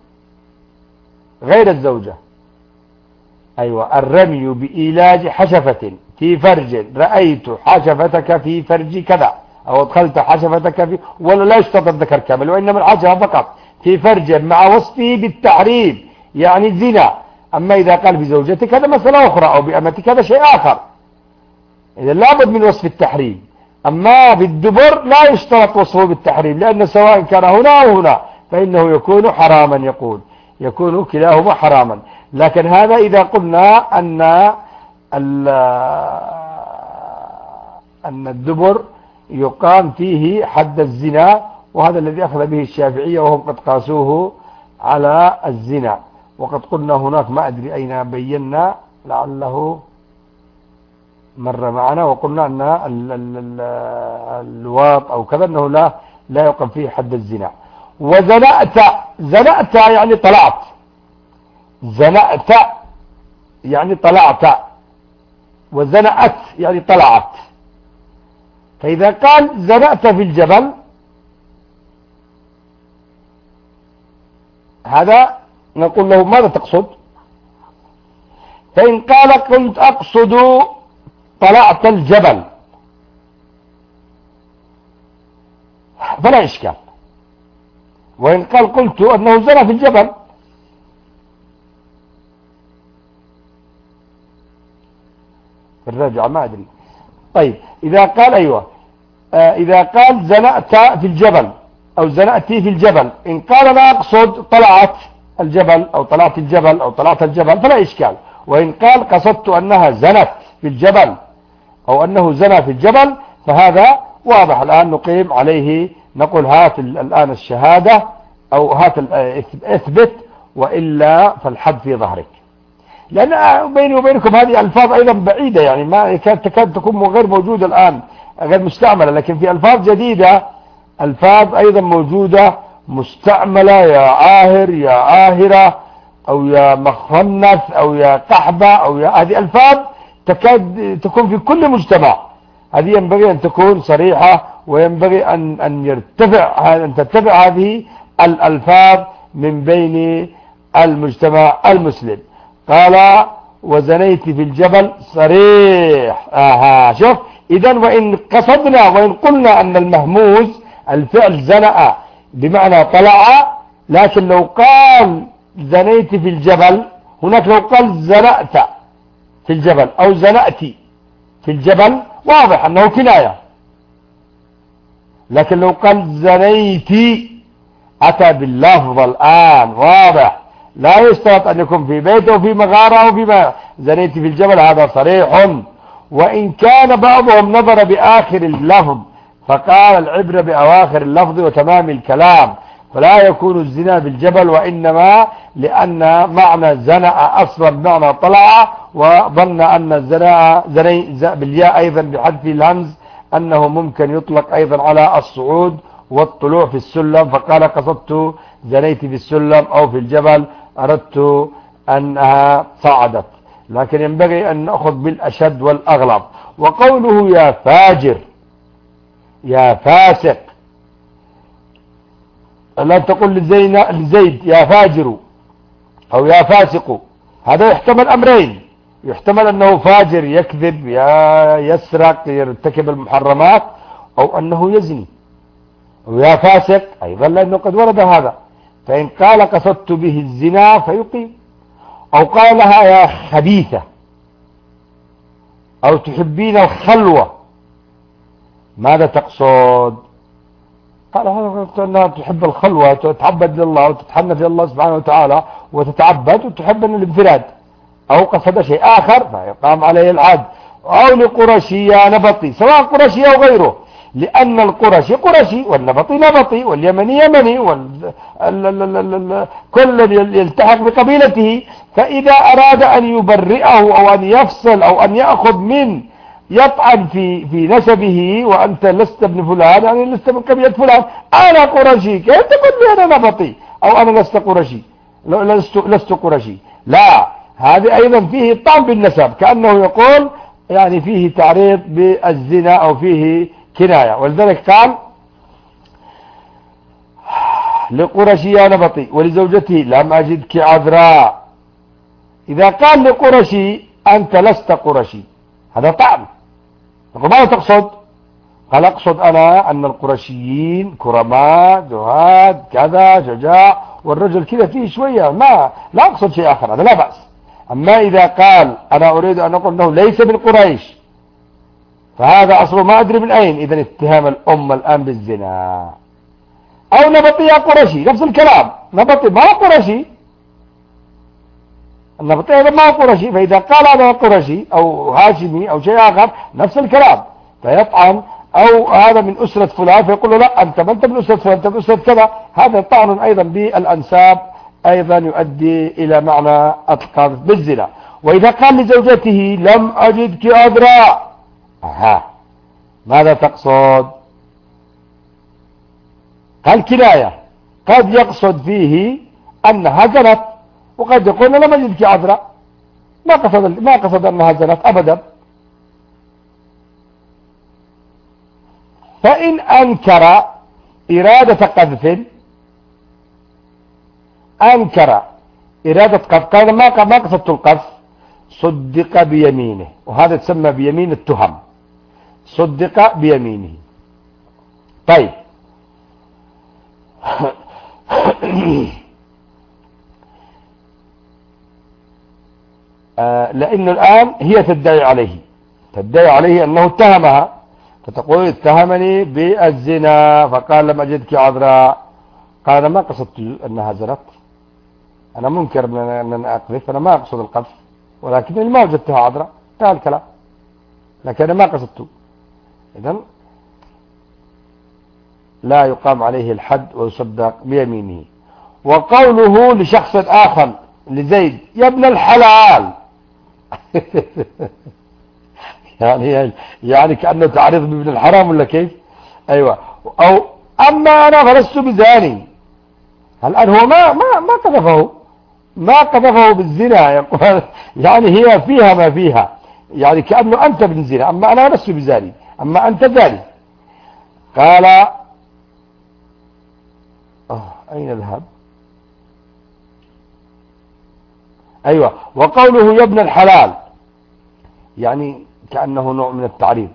الزوجة. أيوة، الرمي بإيلاج حشفة في فرج، رأيت حشفتك في فرج كذا، أو أدخلت حشفتك في، ولا لا يشترط الذكر كامل، وإنما الحشفة فقط في فرج مع وصفه بالتحريم، يعني الزنا. أما إذا قال بزوجتك هذا مسألة أخرى، أو بأمتك هذا شيء آخر، إذا لابد من وصف التحريم. أما بالدبر لا يشترط وصفه بالتحريم، لأن سواء كان هنا أو هنا فإنه يكون حراما، يكون كلاهما حراما. لكن هذا إذا قلنا أن الدبر يقام فيه حد الزنا، وهذا الذي أخذ به الشافعية، وهم قد قاسوه على الزنا. وقد قلنا هناك، ما أدري أين بينا، لعله مر معنا وقلنا أن الواط أو كذا أنه لا يقم فيه حد الزنا. زنأت يعني طلعت، زنأت يعني طلعت، وزنأت يعني طلعت. فإذا قال زنأت في الجبل هذا نقول له ماذا تقصد؟ فإن قال كنت أقصد طلعت الجبل فلا إشكال. وإن قلت أنه زنى في الجبل الراجع ما أدري. طيب إذا قال أيوة إذا قال زنأت في الجبل أو زنأتي في الجبل، إن قال لا أقصد طلعت الجبل أو طلعت الجبل أو طلعت الجبل فلا إشكال. وإن قال قصدت أنها زنت في الجبل أو أنه زنى في الجبل فهذا واضح. الآن نقيم عليه، نقول هات الآن الشهادة أو هات اثبت، وإلا فالحد في ظهرك. لأن بيني وبينكم هذه ألفاظ أيضا بعيدة، يعني ما تكاد تكون غير موجودة الآن، غير مستعملة، لكن في ألفاظ جديدة، ألفاظ أيضا موجودة مستعملة، يا عاهر يا عاهرة أو يا مخنث أو يا قحبة أو يا، هذه ألفاظ تكاد تكون في كل مجتمع. هذه ينبغي أن تكون صريحة، وينبغي أن ترتفع هذه الألفاظ من بين المجتمع المسلم. قال وزنيت في الجبل صريح. شوف إذن وإن قصدنا وإن قلنا أن المهموز الفعل زنأ بمعنى طلع، لكن لو قال زنيت في الجبل، هناك لو قال زنأت في الجبل أو زنأتي في الجبل واضح أنه كناية. لكن لو قال زنيتي أتى باللفظ الآن واضح، لا يشترط أن يكون في بيت أو في مغارة أو في زنيت في الجبل، هذا صريح. وإن كان بعضهم نظر بآخر اللفظ فقال العبرة بأواخر اللفظ وتمام الكلام، فلا يكون الزنا بالجبل، وإنما لأن معنى زنأ أصلا معنى طلع، وظن أن الزنا بالياء أيضا بحذف الهمز أنه ممكن يطلق أيضا على الصعود والطلوع في السلم، فقال قصدت زنيت في السلم أو في الجبل، أردت أنها صعدت. لكن ينبغي أن نأخذ بالأشد والأغلب. وقوله يا فاجر يا فاسق، لا تقول لزيد يا فاجر أو يا فاسق، هذا يحتمل أمرين، يحتمل أنه فاجر يكذب يسرق يرتكب المحرمات، أو أنه يزني. ويا فاسق أيضا لأنه قد ورد هذا، فإن قال قصدت به الزنا فيقيم، أو قال لها يا خبيثة أو تحبين الخلوة ماذا تقصد؟ قال أنها تحب الخلوة، تتعبد لله وتتحنث لله سبحانه وتعالى وتتعبد وتحب الانفراد، أو قصد شيء آخر فيقام عليه العد. أو لقرشي يا نبطي، سواء قرشي أو غيره، لأن القرشي قرشي والنبطي نبطي واليمني يمني كل يلتحق بقبيلته. فإذا أراد أن يبرئه أو أن يفصل أو أن يأخذ من يطعن في نسبه، وأنت لست ابن فلان يعني لست من قبيلة فلان، أنا قرشي، كيف تقول لي أنا نبطي أو أنا لست قرشي لست قرشي؟ لا، هذا أيضا فيه طعن بالنسب، كأنه يقول يعني فيه تعريض بالزنا أو فيه كناية. ولذلك قال لقرشي يا نبطي ولزوجته لم أجدك عذراء. إذا قال لقرشي أنت لست قرشي هذا طعن. ماذا تقصد؟ قال أقصد أنا أن القرشيين كرماء زهاد كذا شجاع، والرجل كذا فيه شوية، لا أقصد شيء آخر، هذا لا بأس. أما إذا قال أنا أريد أن أقول أنه ليس من قريش، فهذا أصله ما أدري من أين، إذن اتهام الأمة الآن بالزنا. أو نبطي يا قرشي، نفس الكلام، نبطي ما هو قرشي، النبطي هذا ما هو قرشي، فإذا قال هذا قرشي أو هاشمي أو شيء آخر نفس الكلام فيطعن. أو هذا من أسرة فلان فيقول له لا أنت ما أنت من أسرة فلان، أنت من أسرة كذا، هذا طعن أيضا بالأنساب، أيضا يؤدي إلى معنى القذف بالزنا. وإذا قال لزوجته لم أجدك عذراء، ماذا تقصد؟ قال كناية، قد يقصد فيه أنها زنت، وقد يقول أنا لم أجدك عذراء، ما قصد أنها زنت أبدا. فإن أنكر إرادة قذف، قال ما قصدت القذف، صدق بيمينه، وهذا تسمى بيمين التهم، صدق بيمينه. طيب لأنه الآن هي تدعي عليه أنه اتهمها، فتقول اتهمني بالزنا، فقال لم أجدك عذراء، قال ما قصدت أنها زنت، أنا منكر أن أنا أقذف، أنا ما أقصد القذف، ولكنني ما وجدتها عذراء، انتهى الكلام، لكن أنا ما قصدته. إذن لا يقام عليه الحد ويصدق بيمينه. وقوله لشخص آخر لزيد يا ابن الحلال يعني كأنه تعريض بابن الحرام ولا كيف؟ أيوة. أو أما أنا فلست بزاني، الآن هو ما قذفه بالزنا، يقول يعني هي فيها ما فيها، يعني كأنه أنت ابن زنا، أما أنا لست بزاني، أما أنت زاني. قال أين الذهب؟ أيوة. وقوله يا ابن الحلال يعني كأنه نوع من التعريض،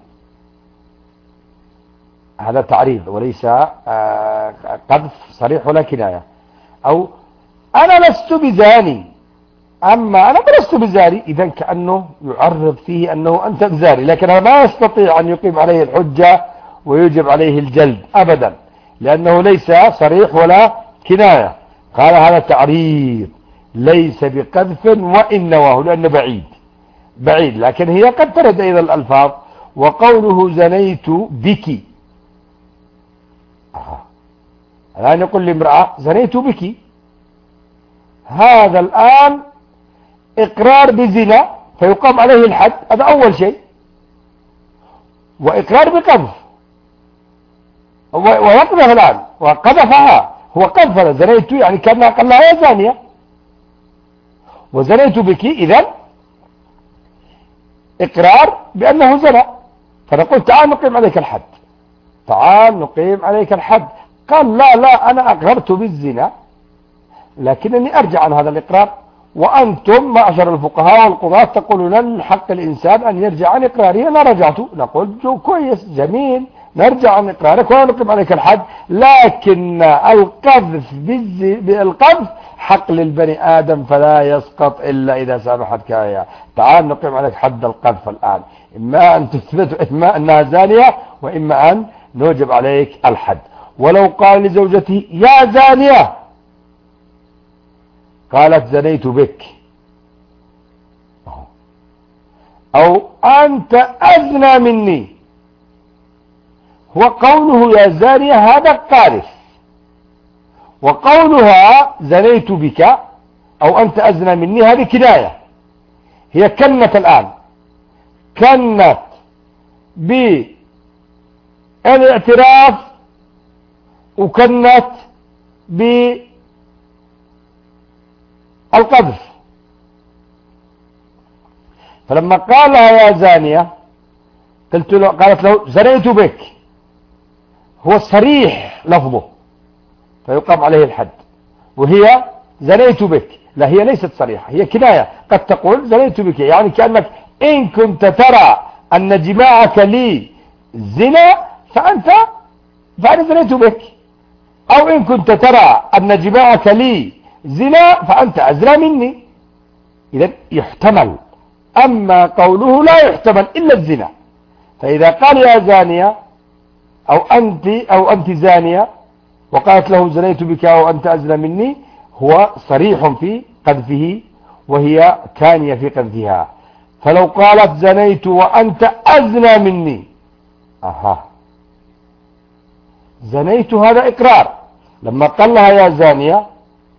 هذا تعريض وليس قذف صريح ولا كناية. أو أنا لست بزاني، أما أنا لست بزاني، إذن كأنه يعرض فيه أنه أنت بزاني، لكن ما يستطيع أن يقيم عليه الحجة ويجب عليه الجلد أبدا، لأنه ليس صريح ولا كناية. قال هذا تعريض ليس بقذف وإن نواه، لأنه بعيد، لكن هي قد ترد أيضا الألفاظ. وقوله زنيت بك، الآن يقول لامرأة زنيت بك، هذا الآن إقرار بزنا فيقام عليه الحد، هذا أول شيء، وإقرار بقذف، ويقذف الآن وقذفها، هو قذف زنيت يعني كأنها قال لها يا زانية، وزنيت بك إذن إقرار بأنه زنى، فنقول تعال نقيم عليك الحد. قال لا أنا أقررت بالزنا، لكنني أرجع عن هذا الإقرار، وأنتم معشر الفقهاء والقضاة تقولون من حق الإنسان أن يرجع عن إقراره، أنا رجعت، نقول كويس جميل، نرجع عن إقرارك ونقيم عليك الحد، لكن القذف حق للبني آدم فلا يسقط إلا إذا سامحتك إياه. تعال نقيم عليك حد القذف الآن، إما أن تثبت إما أنها زانية، وإما أن نوجب عليك الحد. ولو قال لزوجته يا زانية، قالت زنيت بك، أو أنت أزنى مني، وقوله يا زانية هذا قاذف، وقولها زنيت بك أو أنت أزنى مني هذه كناية، هي كنت الآن، كنت بالاعتراف وكنت بالقذف. فلما قالها يا زانية قالت له زنيت بك، هو صريح لفظه فيقام عليه الحد، وهي زنيت بك لا، هي ليست صريحة، هي كناية، قد تقول زنيت بك يعني كأنك إن كنت ترى أن جماعك لي زنا فأنا زنيت بك، أو إن كنت ترى أن جماعك لي زنا فأنت أزنى مني. إذن يحتمل، أما قوله لا يحتمل إلا الزنا. فإذا قال يا زانية أو أنت زانية وقالت له زنيت بك أو أنت أزنى مني، هو صريح في قذفه وهي كانية في قذفها. فلو قالت زنيت وأنت أزنى مني، زنيت هذا إقرار، لما قال لها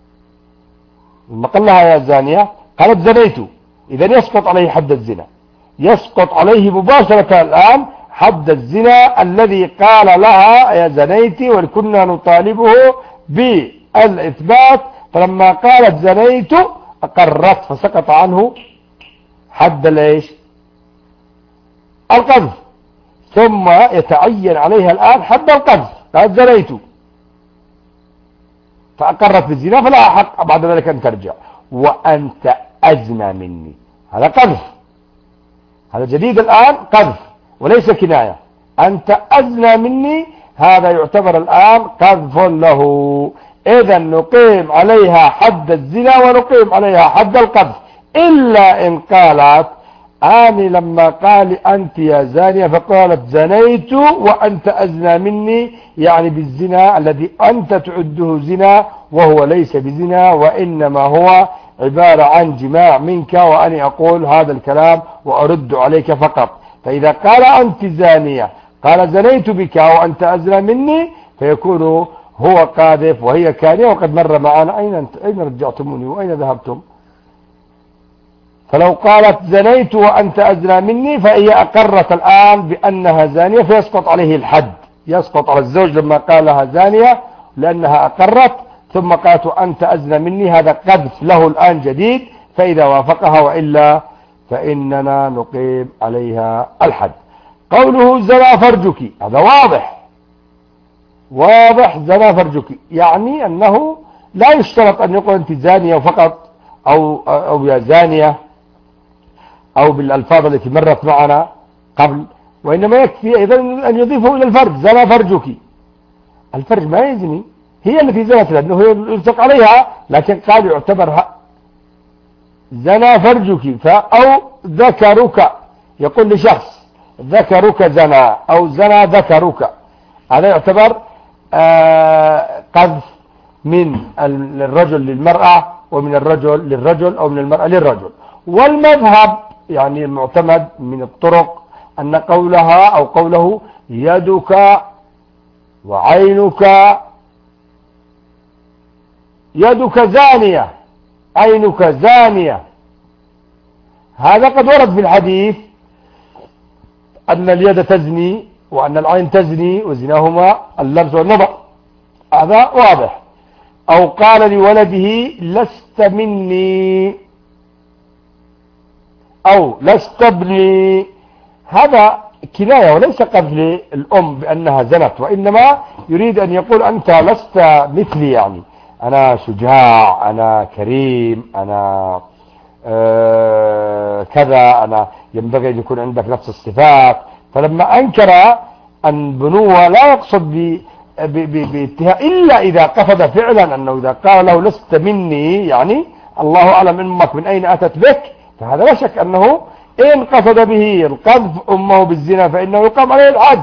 يا زانية قالت زنيت، إذن يسقط عليه حد الزنا. يسقط عليه مباشرة الآن حد الزنا الذي قال لها يا زنيتي، وكنا نطالبه بالإثبات، فلما قالت زنيت أقرت فسقط عنه حد الايش؟ القذف. ثم يتعين عليها الآن حد القذف، قالت زنيت فأقرت بالزنا فلا حق بعد ذلك أن ترجع. وأنت أزنى مني، هذا قذف، هذا جديد الآن قذف وليس كناية. أنت أزنى مني، هذا يعتبر الآن قذف له. إذا نقيم عليها حد الزنا ونقيم عليها حد القذف، إلا إن قالت آني لما قال أنت يا زانية فقالت زنيت وأنت أزنى مني، يعني بالزنا الذي أنت تعده زنا وهو ليس بزنا، وإنما هو عبارة عن جماع منك، وأنا أقول هذا الكلام وأرد عليك فقط. فإذا قال أنت زانية قال زنيت بك وأنت أزنى مني، فيكون هو قاذف وهي كانية. وقد مر معنا أين رجعتموني وأين ذهبتم؟ فلو قالت زنيت وأنت أزنى مني فهي أقرت الآن بأنها زانية، فيسقط عليه الحد، يسقط على الزوج لما قالها زانية لأنها أقرت، ثم قالت وأنت أزنى مني، هذا قذف له الآن جديد، فإذا وافقها، وإلا فإننا نقيم عليها الحد. قوله زنا فرجك، هذا واضح واضح، زنا فرجك يعني أنه لا يشترط أن يقول أنت زانية فقط أو يا زانية أو بالألفاظ التي مرت معنا قبل، وإنما يكفي أيضا أن يضيفه إلى الفرج. زنا فرجك، الفرج ما يزني، هي التي زنت لأنه يلصق عليها، لكن قال يعتبر زنا فرجك. أو ذكرك، يقول لشخص ذكرك زنا أو زنا ذكرك، هذا يعتبر قذف من الرجل للمرأة، ومن الرجل للرجل، أو من المرأة للرجل. والمذهب يعني المعتمد من الطرق أن قولها أو قوله يدك وعينك، يدك زانية عينك زانية، هذا قد ورد في الحديث أن اليد تزني وأن العين تزني، وزناهما اللمس والنظر، هذا واضح. أو قال لولده لست مني أو لست ابني، هذا كناية وليس قذف الأم بأنها زنت، وإنما يريد أن يقول أنت لست مثلي، يعني أنا شجاع، أنا كريم، أنا كذا، أنا ينبغي أن يكون عندك نفس الصفات. فلما أنكر البنوة لا يقصد باتهاء، إلا إذا قصد فعلا أنه إذا قال له لست مني، يعني الله أعلم أمك من أين أتت بك، فهذا لا شك أنه إن قصد به القذف أمه بالزنا فإنه يقام عليه الحد،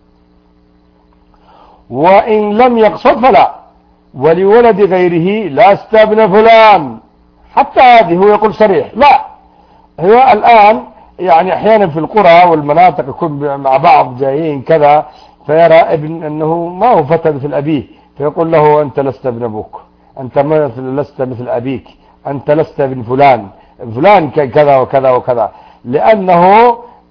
وإن لم يقصد فلا. ولولد غيره لست ابن فلان، حتى هذه هو يقول صريح، لا. هو الآن يعني أحيانا في القرى والمناطق يكون مع بعض جايين كذا، فيرى ابن أنه ما هو فتى مثل أبيه، فيقول له أنت لست ابن أبوك، أنت لست مثل أبيك، أنت لست ابن فلان، فلان كذا وكذا وكذا، لأنه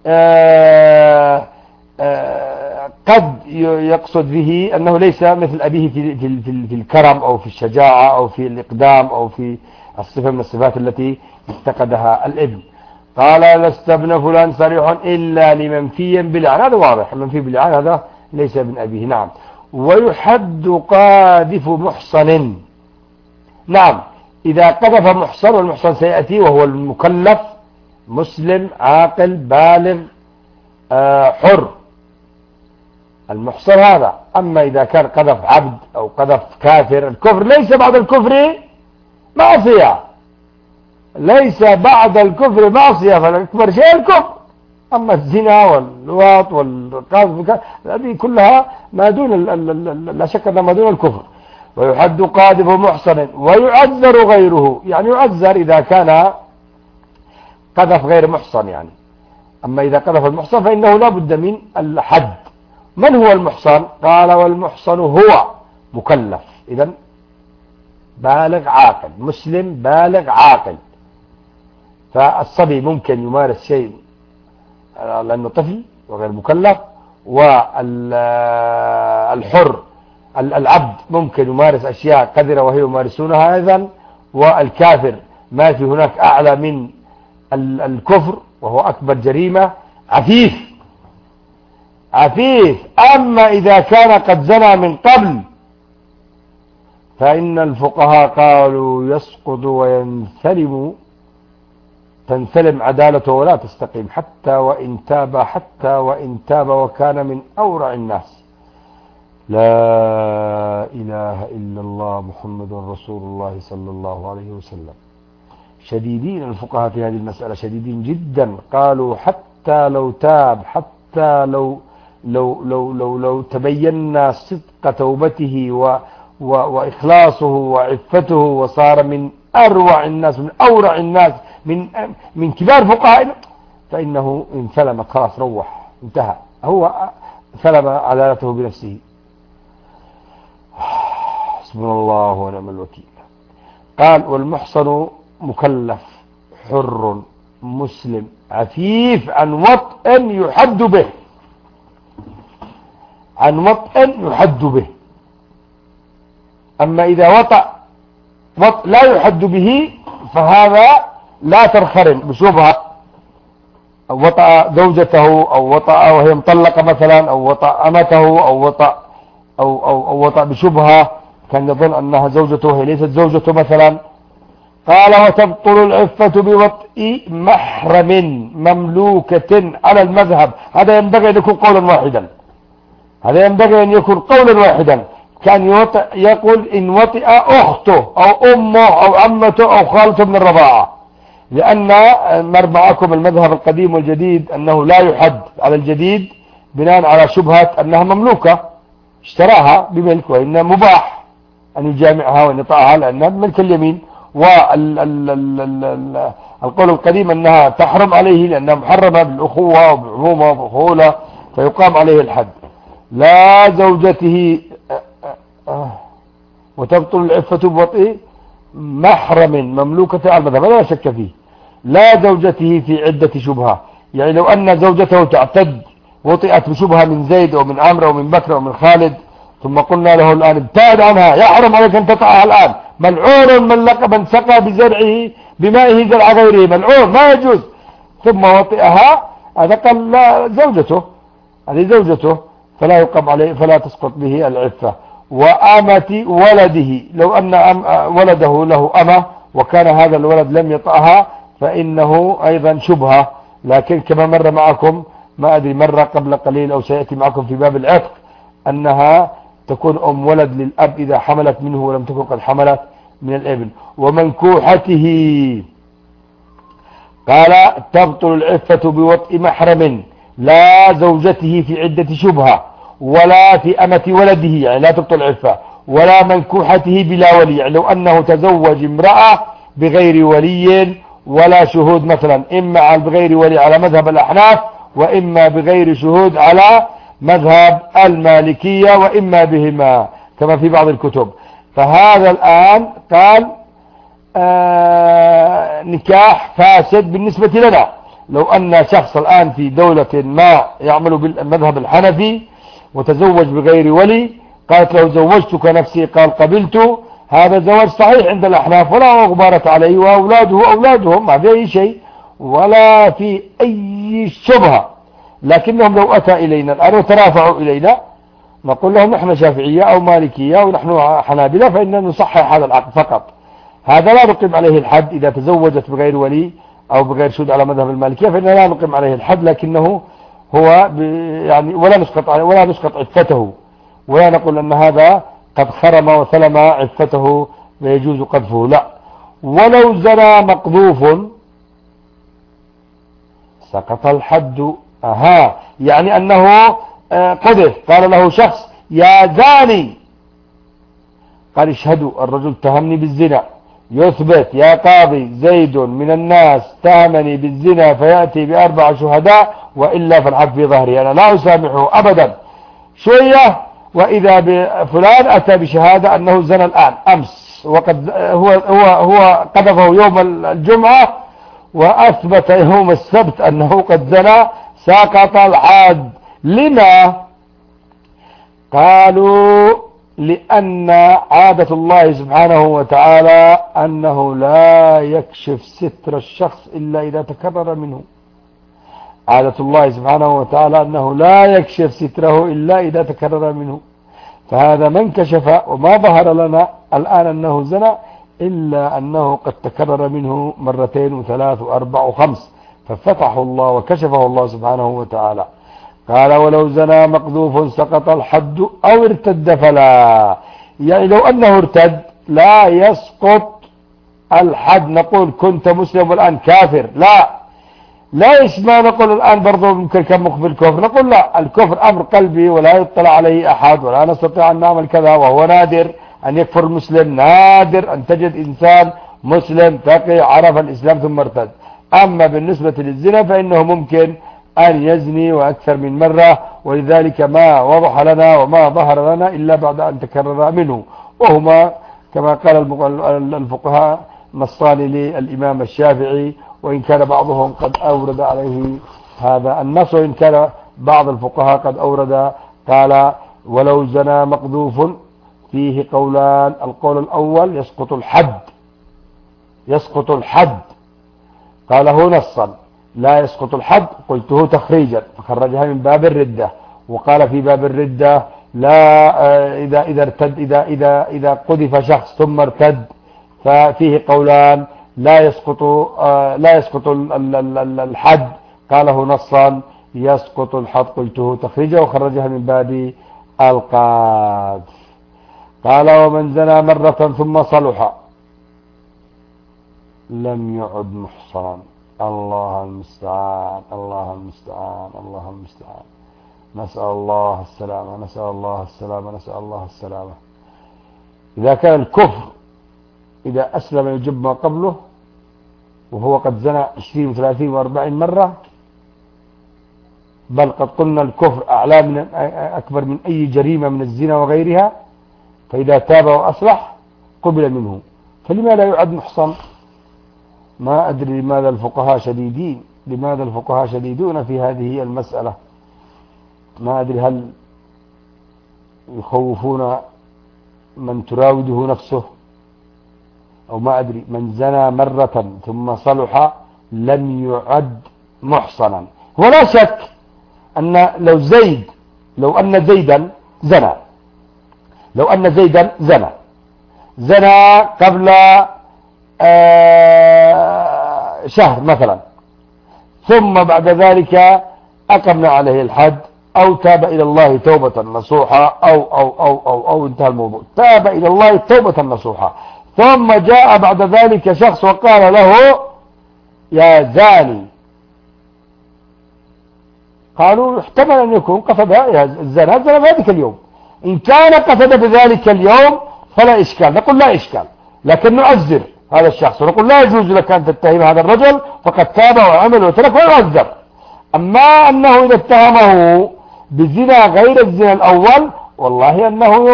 قد يقصد به أنه ليس مثل أبيه في الكرم أو في الشجاعة أو في الإقدام أو في الصفة من الصفات التي افتقدها الابن. قال لست ابن فلان صريح إلا لمنفيا بلعن، هذا واضح، منفي بلعن هذا ليس ابن أبيه. نعم. ويحد قاذف محصن، نعم، إذا قذف محصن، والمحصن سيأتي وهو المكلف مسلم عاقل بالغ حر، المحصن هذا. أما إذا كان قذف عبد أو قذف كافر، الكفر ليس بعد الكفر معصية، ليس بعد الكفر معصية، فالأكبر شيء الكفر. أما الزنا واللواط والقذف هذه كلها ما دون، لا شك أنها ما دون الكفر. ويحد قاذف محصن ويعذر غيره، يعني يعذر إذا كان قذف غير محصن يعني. أما إذا قذف المحصن فإنه لا بد من الحد. من هو المحصن؟ قال والمحصن هو مكلف، إذن بالغ عاقل، مسلم بالغ عاقل. فالصبي ممكن يمارس شيء لأنه طفل وغير مكلف، والحر العبد ممكن يمارس أشياء قذرة وهي يمارسونها أيضا، والكافر ما في هناك أعلى من الكفر وهو أكبر جريمة. عفيف. أما إذا كان قد زنى من قبل فإن الفقهاء قالوا يسقط تنسلم عدالته ولا تستقيم حتى وإن تاب وكان من أورع الناس. لا إله إلا الله محمد رسول الله صلى الله عليه وسلم. شديدين الفقهاء في هذه المسألة، شديدين جدا. قالوا حتى لو تاب، حتى لو تبين صدق توبته وإخلاصه وعفته وصار من أروع الناس، من أورع الناس، من كبار فقهاء، فإنه انسلمت خلاص، روح انتهى، هو سلم عدالته بنفسه. حسبنا الله ونعم الوكيل. قال والمحصن مكلف حر مسلم عفيف عن وطء يحد به، أما إذا وطأ لا يحد به فهذا لا تنخرم بشبهة، أو وطأ زوجته، أو وطأ وهي مطلقة مثلا، أو وطأ أمته، أو وطأ بشبهة كان يظن أنها زوجته وهي ليست زوجته مثلا. قال وتبطل العفة بوطء محرم مملوكة على المذهب. هذا ينبغي أن يكون قولا واحدا، كان يقول إن وطئ أخته أو أمه أو عمته أو خالته من الرضاعة، لأن مر معكم المذهب القديم والجديد أنه لا يحد على الجديد بناء على شبهة أنها مملوكة، اشتراها بملك، وإن مباح أن يجامعها وأن يطأها لأنها بملك اليمين. والقول القديم أنها تحرم عليه لأنها محرمة بالأخوة وبالعمومة وبالخولة، فيقام عليه الحد. لا زوجته وتبطل العفة بوطئ محرم مملوكة على المذهب، لا شك فيه. لا زوجته في عدة شبهة، يعني لو أن زوجته تعتد وطئت بشبهة من زيد أو من عمرو أو من بكر أو من خالد، ثم قلنا له الآن ابتعد عنها، يحرم عليك أن تطأها الآن، ملعون من سقى بزرعه بمائه زرع غيره، ملعون ما يجوز، ثم وطئها، هذا قال لا زوجته، هذه زوجته، فلا يقام عليه، فلا تسقط به العفة. وآمة ولده، لو أن ولده له أمة وكان هذا الولد لم يطأها فإنه أيضا شبهة، لكن كما مر معكم، ما أدري مر قبل قليل أو سيأتي معكم في باب العتق، أنها تكون أم ولد للأب إذا حملت منه ولم تكن قد حملت من الابن. ومنكوحته قال تبطل العفة بوطء محرم لا زوجته في عدة شبهة، ولا في أمة ولده، يعني لا تبطل العفة، ولا منكوحته بلا ولي، يعني لو أنه تزوج امرأة بغير ولي ولا شهود مثلا، إما بغير ولي على مذهب الأحناف، وإما بغير شهود على مذهب المالكية، وإما بهما كما في بعض الكتب. فهذا الآن قال نكاح فاسد بالنسبة لنا. لو أن شخص الآن في دولة ما يعمل بالمذهب الحنفي وتزوج بغير ولي، قالت له زوجتك نفسي، قال قبلت، هذا زواج صحيح عند الأحناف ولا غبارة عليه، وأولاده أولادهم ما في أي شيء ولا في أي شبهة. لكنهم لو أتى إلينا الآن وترافعوا إلينا، نقول لهم نحن شافعية أو مالكية ونحن حنابلة، فإننا نصحح هذا العقد فقط. هذا لا نقيم عليه الحد إذا تزوجت بغير ولي أو بغير شهود على مذهب المالكية، فإننا لا نقيم عليه الحد، لكنه هو يعني ولا نسقط عفته، ولا نقول أن هذا قد خرم وسلم عفته ويجوز قذفه، لا. ولو زنى مقذوف سقط الحد. يعني أنه قذف، قال له شخص يا زاني، قال اشهدوا، الرجل اتهمني بالزنا، يثبت يا قاضي زيد من الناس اتهمني بالزنا فيأتي ب4 شهداء، وإلا فالحق في ظهري، أنا لا أسامحه أبدا. شوية وإذا بفلان أتى بشهادة أنه زنى الآن أمس، وقد هو قذفه يوم الجمعة، وأثبت يوم السبت أنه قد زنى، سقط الحد. لما؟ قالوا لأن عادة الله سبحانه وتعالى أنه لا يكشف ستر الشخص إلا إذا تكرر منه. عادة الله سبحانه وتعالى أنه لا يكشف ستره إلا إذا تكرر منه. فهذا من كشف وما ظهر لنا الآن أنه زنى إلا أنه قد تكرر منه مرتين وثلاث وأربع وخمس، ففتحه الله وكشفه الله سبحانه وتعالى. قال ولو زنى مقذوف سقط الحد أو ارتد فلا. يعني لو أنه ارتد لا يسقط الحد، نقول كنت مسلم والآن كافر، لا يسمى نقول الآن برضو ممكن كان مقبل الكفر، نقول لا، الكفر أمر قلبي ولا يطلع عليه أحد ولا نستطيع أن نعمل كذا، وهو نادر أن يكفر المسلم، نادر أن تجد إنسان مسلم تقي عرف الإسلام ثم ارتد. أما بالنسبة للزنا فإنه ممكن أن يزني وأكثر من مرة، ولذلك ما وضح لنا وما ظهر لنا إلا بعد أن تكرر منه، وهما كما قال الفقهاء نصان للإمام الشافعي، وإن كان بعضهم قد أورد عليه هذا النص، وإن كان بعض الفقهاء قد أورد قال ولو زنى مقذوف فيه قولان. القول الأول يسقط الحد قاله نصا، لا يسقط الحد قلته تخريجا فخرجها من باب الردة. وقال في باب الردة لا إذا قذف شخص ثم ارتد ففيه قولان، لا يسقط الحد قاله نصا، يسقط الحد قلته تخريجا وخرجها من باب القاذف. قال ومن زنى مرة ثم صلح لم يعد محصنا. الله المستعان الله المستعان الله المستعان. نسأل الله السلامة نسأل الله السلامة نسأل الله السلامة. إذا كان الكفر إذا أسلم يجب ما قبله، وهو قد زنى 20 و30 و40 مرة، بل قد قلنا الكفر أكبر من أي جريمة من الزنا وغيرها، فإذا تاب وأصلح قبل منه، فلما لا يعد محصن؟ ما أدري لماذا الفقهاء شديدون في هذه المسألة. ما أدري هل يخوفون من تراوده نفسه، أو ما أدري. من زنى مرة ثم صلح لم يعد محصنا. ولا شك أن لو أن زيدا زنى قبل شهر مثلا، ثم بعد ذلك أقمنا عليه الحد، أو تاب إلى الله توبة نصوحا أو انتهى الموضوع، تاب إلى الله توبة نصوحا، ثم جاء بعد ذلك شخص وقال له يا زاني، قالوا احتمل أن يكون قصد الزنا في ذلك اليوم. إن كان قصد بذلك اليوم فلا إشكال، نقول لا إشكال، لكن نعذر هذا الشخص ونقول لا يجوز لك أن تتهم هذا الرجل فقد تاب وعمل وترك ويعذر. أما أنه إذا اتهمه بزنا غير الزنا الأول والله أنه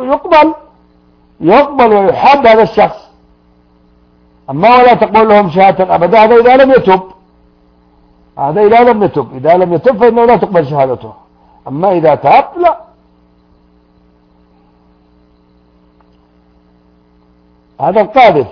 يقبل ويحب هذا الشخص. أما ولا تقول لهم شهادة أبدا، هذا إذا لم يتب، إذا لم يتب فإنه لا تقبل شهادته. أما إذا تاب لا. هذا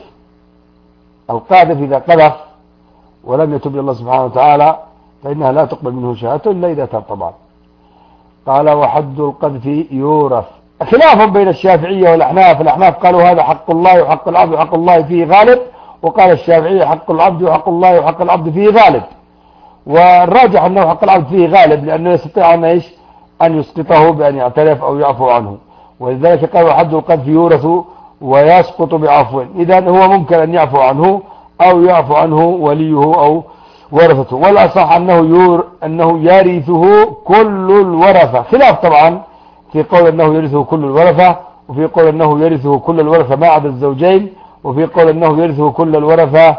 القاذف إذا قذف ولم يتب إلى الله سبحانه وتعالى فإنها لا تقبل منه شهادته إلا إذا تاب طبعا. قال وحد القذف يورث. خلاف بين الشافعية والأحناف. الأحناف قالوا هذا حق الله وحق العبد وحق الله فيه غالب، وقال الشافعية حق العبد وحق الله وحق العبد فيه غالب. والراجح أنه حق العبد فيه غالب، لأنه يستطيع أن يسقطه بأن يعترف أو يعفو عنه، ولذلك قالوا حد القذف يورث ويسقط بعفو. إذا هو ممكن أن يعفو عنه أو يعفو عنه وليه أو ورثته. والأصح أنه يرثه كل الورثة. خلاف طبعا في قول أنه يرثه كل الورثة، وفي قول أنه يرثه كل الورثة ما عدا الزوجين، وفي قول أنه يرثه كل الورثة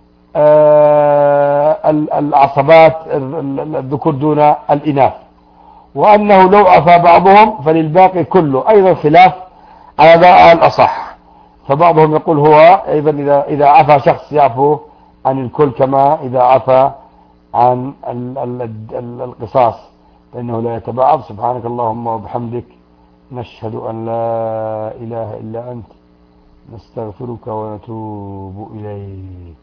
العصبات الذكور دون الإناث، وأنه لو عفى بعضهم فللباقي كله. أيضا خلاف هذا الأصح. فبعضهم يقول هو أيضا إذا عفى شخص يعفو عن الكل كما إذا عفى عن القصاص، لأنه لا يتبعض. سبحانك اللهم وبحمدك، نشهد أن لا إله إلا أنت، نستغفرك ونتوب إليك.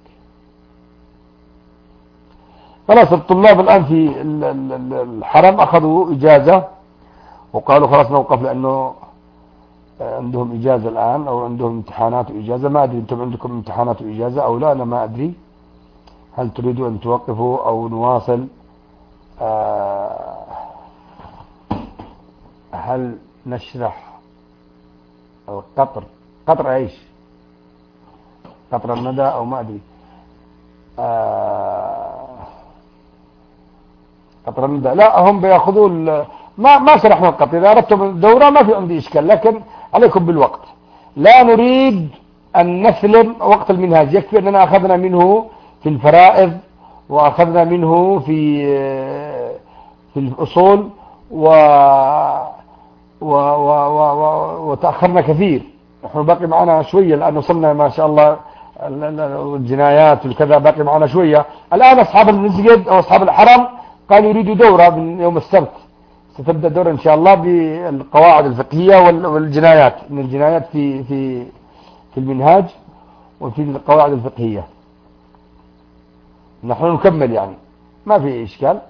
خلاص الطلاب الآن في الحرم أخذوا إجازة وقالوا خلاص نوقف، لأنه عندهم إجازة الآن أو عندهم امتحانات وإجازة. ما أدري أنتم عندكم امتحانات وإجازة أو لا، أنا ما أدري. هل تريدوا أن توقفوا أو نواصل؟ هل نشرح القطر، قطر ايش، قطر الندى او ما ادري، قطر الندى. لا هم بياخذوا ما شرحنا القطر. اذا اردتم الدورة ما في عندي اشكال، لكن عليكم بالوقت. لا نريد ان نسلم وقت المنهاج، يكفي اننا اخذنا منه في الفرائض واخذنا منه في الاصول وتأخرنا كثير. نحن باقي معنا شوية الآن، وصلنا ما شاء الله الجنايات والكذا، باقي معنا شوية. الآن أصحاب المسجد أو أصحاب الحرم قالوا يريدوا دورة من يوم السبت، ستبدأ دورة إن شاء الله بالقواعد الفقهية والجنايات، من الجنايات في المنهاج وفي القواعد الفقهية. نحن نكمل يعني، ما في إشكال،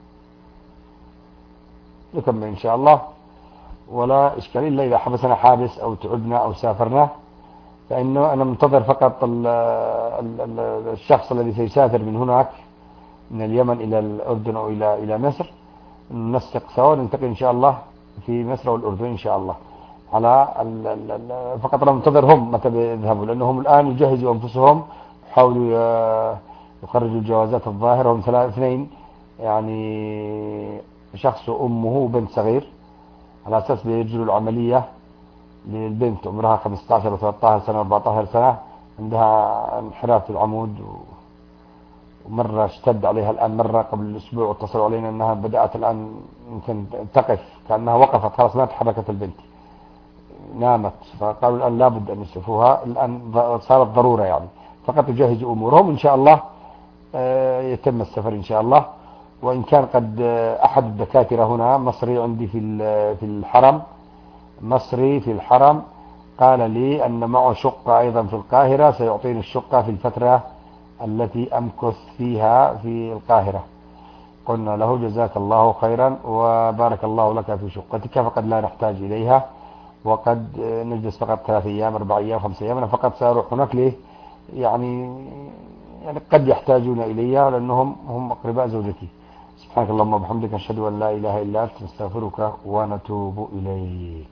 نكمل إن شاء الله ولا إشكال، إلا إذا حبسنا حابس أو تعبنا أو سافرنا، فإنه أنا منتظر فقط الشخص الذي سيسافر من هناك من اليمن إلى الأردن أو إلى مصر، ننسق سوا ننتقل إن شاء الله في مصر والأردن إن شاء الله. على فقط أنا منتظرهم متى بيذهبوا، لأنهم الآن يجهزوا أنفسهم، يحاولوا يخرجوا الجوازات الظاهرة. هم اثنين يعني، شخص وأمه وبنت صغير، على أساس بيجروا العملية للبنت عمرها 15 و 13 سنة و 14 سنة، عندها انحراف في العمود، ومرة اشتد عليها الآن. مرة قبل أسبوع واتصلوا علينا أنها بدأت الآن يمكن تقف، كأنها وقفت خلاص ما تحركت البنت، نامت. فقالوا الآن لابد أن يشوفوها، الآن صارت ضرورة يعني. فقط يجهزوا أمورهم إن شاء الله يتم السفر إن شاء الله. وإن كان قد أحد الدكاترة هنا مصري عندي في الحرم، مصري في الحرم، قال لي أن معه شقة أيضا في القاهرة، سيعطيني الشقة في الفترة التي أمكث فيها في القاهرة. قلنا له جزاك الله خيرا وبارك الله لك في شقتك، فقد لا نحتاج إليها، وقد نجلس فقط 3 أيام 4 أيام 5 أيام. أنا فقط سأروح هناك ليه يعني قد يحتاجون إليها، لأنهم هم أقرباء زوجتي. سبحانك اللهم وبحمدك، نشهد أن لا إله إلا أنت، نستغفرك ونتوب إليك.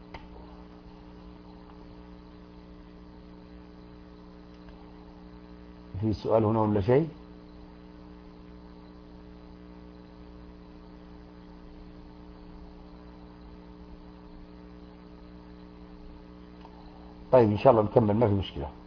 في سؤال هنا ولا شيء؟ طيب إن شاء الله نكمل، ما في مشكلة.